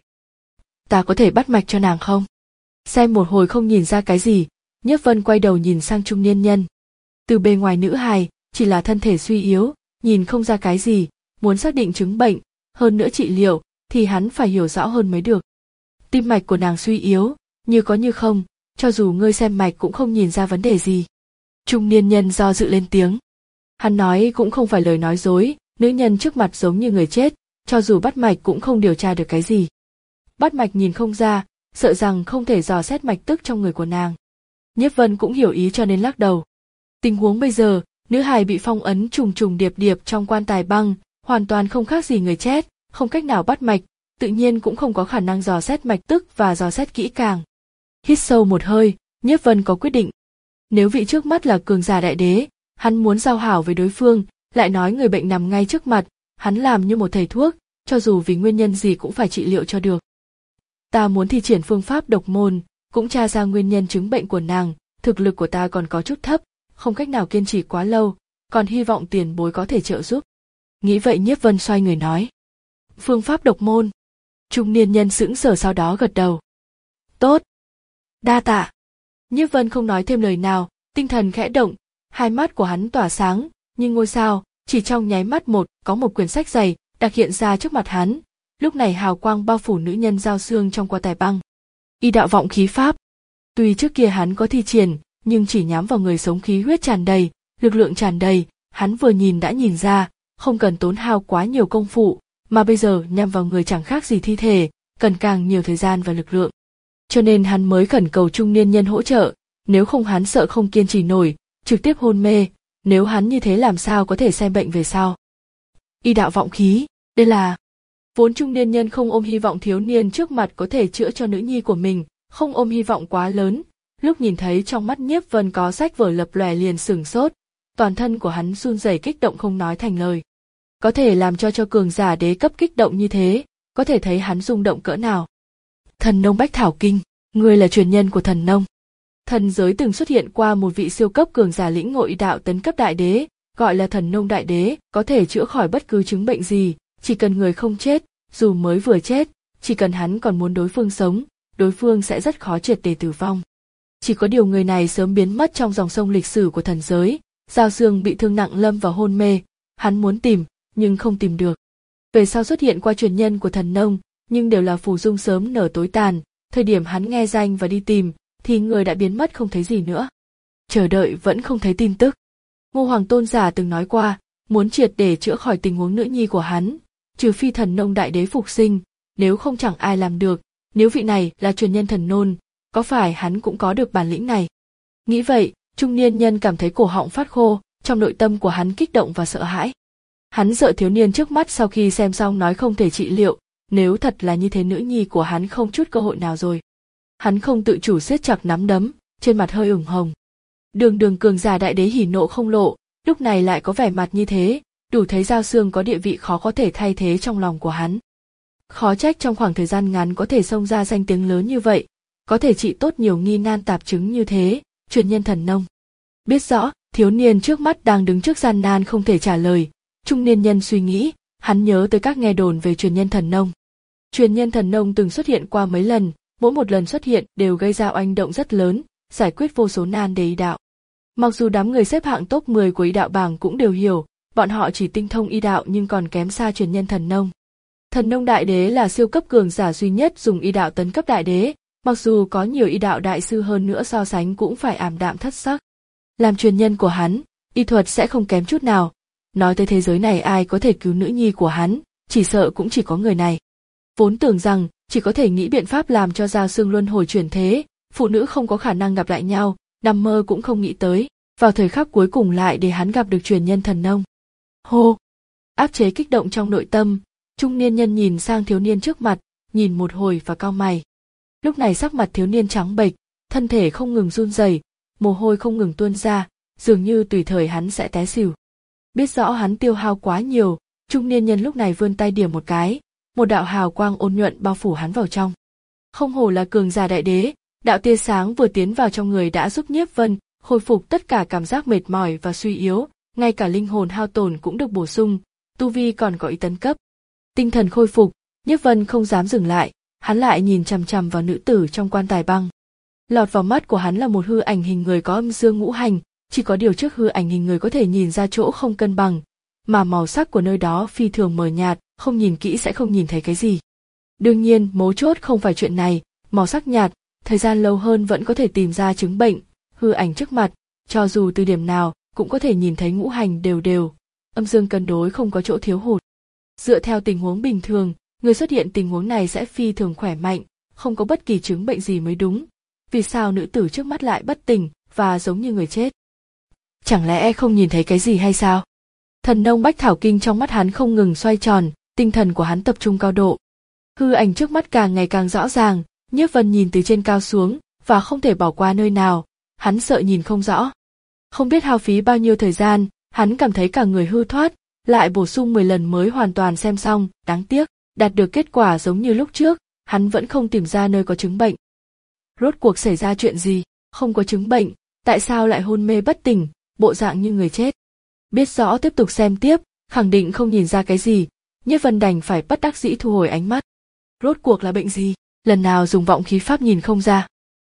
Ta có thể bắt mạch cho nàng không? Xem một hồi không nhìn ra cái gì, Nhiếp Vân quay đầu nhìn sang trung niên nhân. Từ bề ngoài nữ hài, chỉ là thân thể suy yếu, nhìn không ra cái gì, muốn xác định chứng bệnh, hơn nữa trị liệu, thì hắn phải hiểu rõ hơn mới được. Tim mạch của nàng suy yếu, như có như không, cho dù ngươi xem mạch cũng không nhìn ra vấn đề gì. Trung niên nhân do dự lên tiếng. Hắn nói cũng không phải lời nói dối, nữ nhân trước mặt giống như người chết, cho dù bắt mạch cũng không điều tra được cái gì. Bắt mạch nhìn không ra, sợ rằng không thể dò xét mạch tức trong người của nàng. Nhiếp Vân cũng hiểu ý cho nên lắc đầu. Tình huống bây giờ, nữ hài bị phong ấn trùng trùng điệp điệp trong quan tài băng, hoàn toàn không khác gì người chết, không cách nào bắt mạch, tự nhiên cũng không có khả năng dò xét mạch tức và dò xét kỹ càng. Hít sâu một hơi, Nhiếp Vân có quyết định. Nếu vị trước mắt là cường giả đại đế, hắn muốn giao hảo với đối phương, lại nói người bệnh nằm ngay trước mặt, hắn làm như một thầy thuốc, cho dù vì nguyên nhân gì cũng phải trị liệu cho được. Ta muốn thi triển phương pháp độc môn, cũng tra ra nguyên nhân chứng bệnh của nàng, thực lực của ta còn có chút thấp, không cách nào kiên trì quá lâu, còn hy vọng tiền bối có thể trợ giúp. Nghĩ vậy Nhiếp Vân xoay người nói. Phương pháp độc môn. Trung niên nhân sững sờ sau đó gật đầu. Tốt. Đa tạ. Nhiếp Vân không nói thêm lời nào, tinh thần khẽ động, hai mắt của hắn tỏa sáng, như ngôi sao, chỉ trong nháy mắt một, có một quyển sách dày, đặc hiện ra trước mặt hắn. Lúc này hào quang bao phủ nữ nhân Giao Xương trong quan tài băng. Y đạo vọng khí pháp. Tuy trước kia hắn có thi triển, nhưng chỉ nhắm vào người sống khí huyết tràn đầy, lực lượng tràn đầy, hắn vừa nhìn đã nhìn ra, không cần tốn hao quá nhiều công phu, mà bây giờ nhắm vào người chẳng khác gì thi thể, cần càng nhiều thời gian và lực lượng. Cho nên hắn mới khẩn cầu trung niên nhân hỗ trợ, nếu không hắn sợ không kiên trì nổi, trực tiếp hôn mê, nếu hắn như thế làm sao có thể xem bệnh về sau. Y đạo vọng khí, đây là... Vốn trung niên nhân không ôm hy vọng thiếu niên trước mặt có thể chữa cho nữ nhi của mình, không ôm hy vọng quá lớn, lúc nhìn thấy trong mắt Nhiếp Vân có sách vở lập lòe liền sửng sốt, toàn thân của hắn run rẩy kích động không nói thành lời. Có thể làm cho cho cường giả đế cấp kích động như thế, có thể thấy hắn rung động cỡ nào. Thần nông Bách Thảo Kinh, ngươi là truyền nhân của thần nông. Thần giới từng xuất hiện qua một vị siêu cấp cường giả lĩnh ngộ y đạo tấn cấp đại đế, gọi là thần nông đại đế, có thể chữa khỏi bất cứ chứng bệnh gì, chỉ cần người không chết, dù mới vừa chết, chỉ cần hắn còn muốn đối phương sống, đối phương sẽ rất khó triệt để tử vong. Chỉ có điều người này sớm biến mất trong dòng sông lịch sử của thần giới, Giao Xương bị thương nặng lâm vào hôn mê, hắn muốn tìm, nhưng không tìm được. Về sau xuất hiện qua truyền nhân của thần nông, nhưng đều là phù dung sớm nở tối tàn, thời điểm hắn nghe danh và đi tìm, thì người đã biến mất không thấy gì nữa. Chờ đợi vẫn không thấy tin tức. Ngô Hoàng Tôn giả từng nói qua, muốn triệt để chữa khỏi tình huống nữ nhi của hắn, trừ phi thần nông đại đế phục sinh, nếu không chẳng ai làm được, nếu vị này là truyền nhân thần nôn, có phải hắn cũng có được bản lĩnh này. Nghĩ vậy, trung niên nhân cảm thấy cổ họng phát khô, trong nội tâm của hắn kích động và sợ hãi. Hắn sợ thiếu niên trước mắt sau khi xem xong nói không thể trị liệu, nếu thật là như thế nữ nhi của hắn không chút cơ hội nào rồi. Hắn không tự chủ siết chặt nắm đấm, trên mặt hơi ửng hồng. Đường đường cường giả đại đế hỉ nộ không lộ, lúc này lại có vẻ mặt như thế, đủ thấy Giao Xương có địa vị khó có thể thay thế trong lòng của hắn. Khó trách trong khoảng thời gian ngắn có thể xông ra danh tiếng lớn như vậy, có thể trị tốt nhiều nghi nan tạp chứng như thế, truyền nhân thần nông. Biết rõ, thiếu niên trước mắt đang đứng trước gian nan không thể trả lời, trung niên nhân suy nghĩ, hắn nhớ tới các nghe đồn về truyền nhân thần nông. Truyền nhân thần nông từng xuất hiện qua mấy lần, mỗi một lần xuất hiện đều gây ra oanh động rất lớn, giải quyết vô số nan đề y đạo. Mặc dù đám người xếp hạng top mười của y đạo bảng cũng đều hiểu, bọn họ chỉ tinh thông y đạo nhưng còn kém xa truyền nhân thần nông. Thần nông đại đế là siêu cấp cường giả duy nhất dùng y đạo tấn cấp đại đế, mặc dù có nhiều y đạo đại sư hơn nữa so sánh cũng phải ảm đạm thất sắc. Làm truyền nhân của hắn, y thuật sẽ không kém chút nào. Nói tới thế giới này ai có thể cứu nữ nhi của hắn, chỉ sợ cũng chỉ có người này. Vốn tưởng rằng chỉ có thể nghĩ biện pháp làm cho Giao Xương luân hồi chuyển thế, phụ nữ không có khả năng gặp lại nhau, nằm mơ cũng không nghĩ tới, vào thời khắc cuối cùng lại để hắn gặp được truyền nhân thần nông. Hô! Áp chế kích động trong nội tâm, trung niên nhân nhìn sang thiếu niên trước mặt, nhìn một hồi và cau mày. Lúc này sắc mặt thiếu niên trắng bệch, thân thể không ngừng run rẩy, mồ hôi không ngừng tuôn ra, dường như tùy thời hắn sẽ té xỉu. Biết rõ hắn tiêu hao quá nhiều, trung niên nhân lúc này vươn tay điểm một cái, một đạo hào quang ôn nhuận bao phủ hắn vào trong. Không hổ là cường giả đại đế, đạo tia sáng vừa tiến vào trong người đã giúp Nhiếp Vân khôi phục tất cả cảm giác mệt mỏi và suy yếu, ngay cả linh hồn hao tổn cũng được bổ sung, tu vi còn có ý tấn cấp. Tinh thần khôi phục, Nhiếp Vân không dám dừng lại, hắn lại nhìn chằm chằm vào nữ tử trong quan tài băng. Lọt vào mắt của hắn là một hư ảnh hình người có âm dương ngũ hành, chỉ có điều trước hư ảnh hình người có thể nhìn ra chỗ không cân bằng, mà màu sắc của nơi đó phi thường mờ nhạt, không nhìn kỹ sẽ không nhìn thấy cái gì. Đương nhiên, mấu chốt không phải chuyện này, màu sắc nhạt, thời gian lâu hơn vẫn có thể tìm ra chứng bệnh, hư ảnh trước mặt, cho dù từ điểm nào, cũng có thể nhìn thấy ngũ hành đều đều, âm dương cân đối không có chỗ thiếu hụt. Dựa theo tình huống bình thường, người xuất hiện tình huống này sẽ phi thường khỏe mạnh, không có bất kỳ chứng bệnh gì mới đúng. Vì sao nữ tử trước mắt lại bất tỉnh và giống như người chết? Chẳng lẽ không nhìn thấy cái gì hay sao? Thần nông bách thảo kinh trong mắt hắn không ngừng xoay tròn, tinh thần của hắn tập trung cao độ. Hư ảnh trước mắt càng ngày càng rõ ràng, Nhiếp Vân nhìn từ trên cao xuống và không thể bỏ qua nơi nào, hắn sợ nhìn không rõ. Không biết hao phí bao nhiêu thời gian, hắn cảm thấy cả người hư thoát, lại bổ sung mười lần mới hoàn toàn xem xong, đáng tiếc, đạt được kết quả giống như lúc trước, hắn vẫn không tìm ra nơi có chứng bệnh. Rốt cuộc xảy ra chuyện gì, không có chứng bệnh, tại sao lại hôn mê bất tỉnh, bộ dạng như người chết? Biết rõ tiếp tục xem tiếp, khẳng định không nhìn ra cái gì, Nhiếp Vân đành phải bất đắc dĩ thu hồi ánh mắt. Rốt cuộc là bệnh gì, lần nào dùng vọng khí pháp nhìn không ra.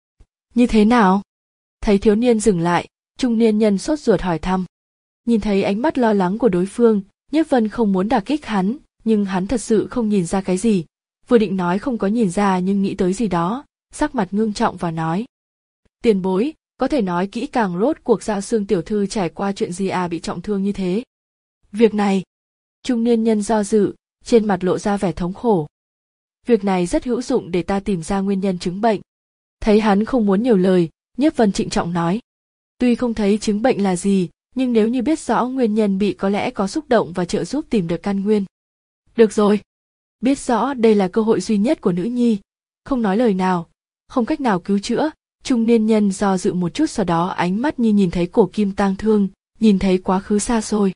Như thế nào? Thấy thiếu niên dừng lại, trung niên nhân sốt ruột hỏi thăm. Nhìn thấy ánh mắt lo lắng của đối phương, Nhiếp Vân không muốn đả kích hắn, nhưng hắn thật sự không nhìn ra cái gì. Vừa định nói không có nhìn ra nhưng nghĩ tới gì đó, sắc mặt ngưng trọng và nói. Tiền bối, có thể nói kỹ càng rốt cuộc Giao Xương tiểu thư trải qua chuyện gì à bị trọng thương như thế? Việc này, trung niên nhân do dự, trên mặt lộ ra vẻ thống khổ. Việc này rất hữu dụng để ta tìm ra nguyên nhân chứng bệnh. Thấy hắn không muốn nhiều lời, Nhiếp Vân trịnh trọng nói. Tuy không thấy chứng bệnh là gì, nhưng nếu như biết rõ nguyên nhân bị có lẽ có xúc động và trợ giúp tìm được căn nguyên. Được rồi. Biết rõ đây là cơ hội duy nhất của nữ nhi. Không nói lời nào, không cách nào cứu chữa, trung niên nhân do dự một chút sau đó ánh mắt như nhìn thấy cổ kim tang thương, nhìn thấy quá khứ xa xôi.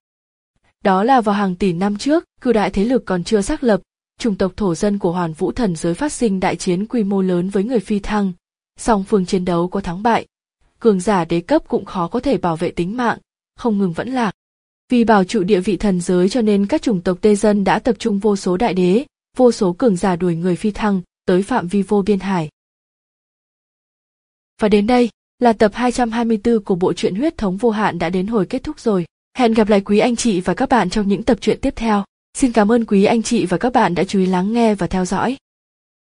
Đó là vào hàng tỷ năm trước, cửu đại thế lực còn chưa xác lập, chủng tộc thổ dân của Hoàn Vũ thần giới phát sinh đại chiến quy mô lớn với người phi thăng, song phương chiến đấu có thắng bại, cường giả đế cấp cũng khó có thể bảo vệ tính mạng, không ngừng vẫn lạc. Vì bảo trụ địa vị thần giới cho nên các chủng tộc tê dân đã tập trung vô số đại đế, vô số cường giả đuổi người phi thăng tới phạm vi vô biên hải. Và đến đây là tập hai trăm hai mươi tư của bộ truyện Huyết thống vô hạn đã đến hồi kết thúc rồi. Hẹn gặp lại quý anh chị và các bạn trong những tập truyện tiếp theo. Xin cảm ơn quý anh chị và các bạn đã chú ý lắng nghe và theo dõi.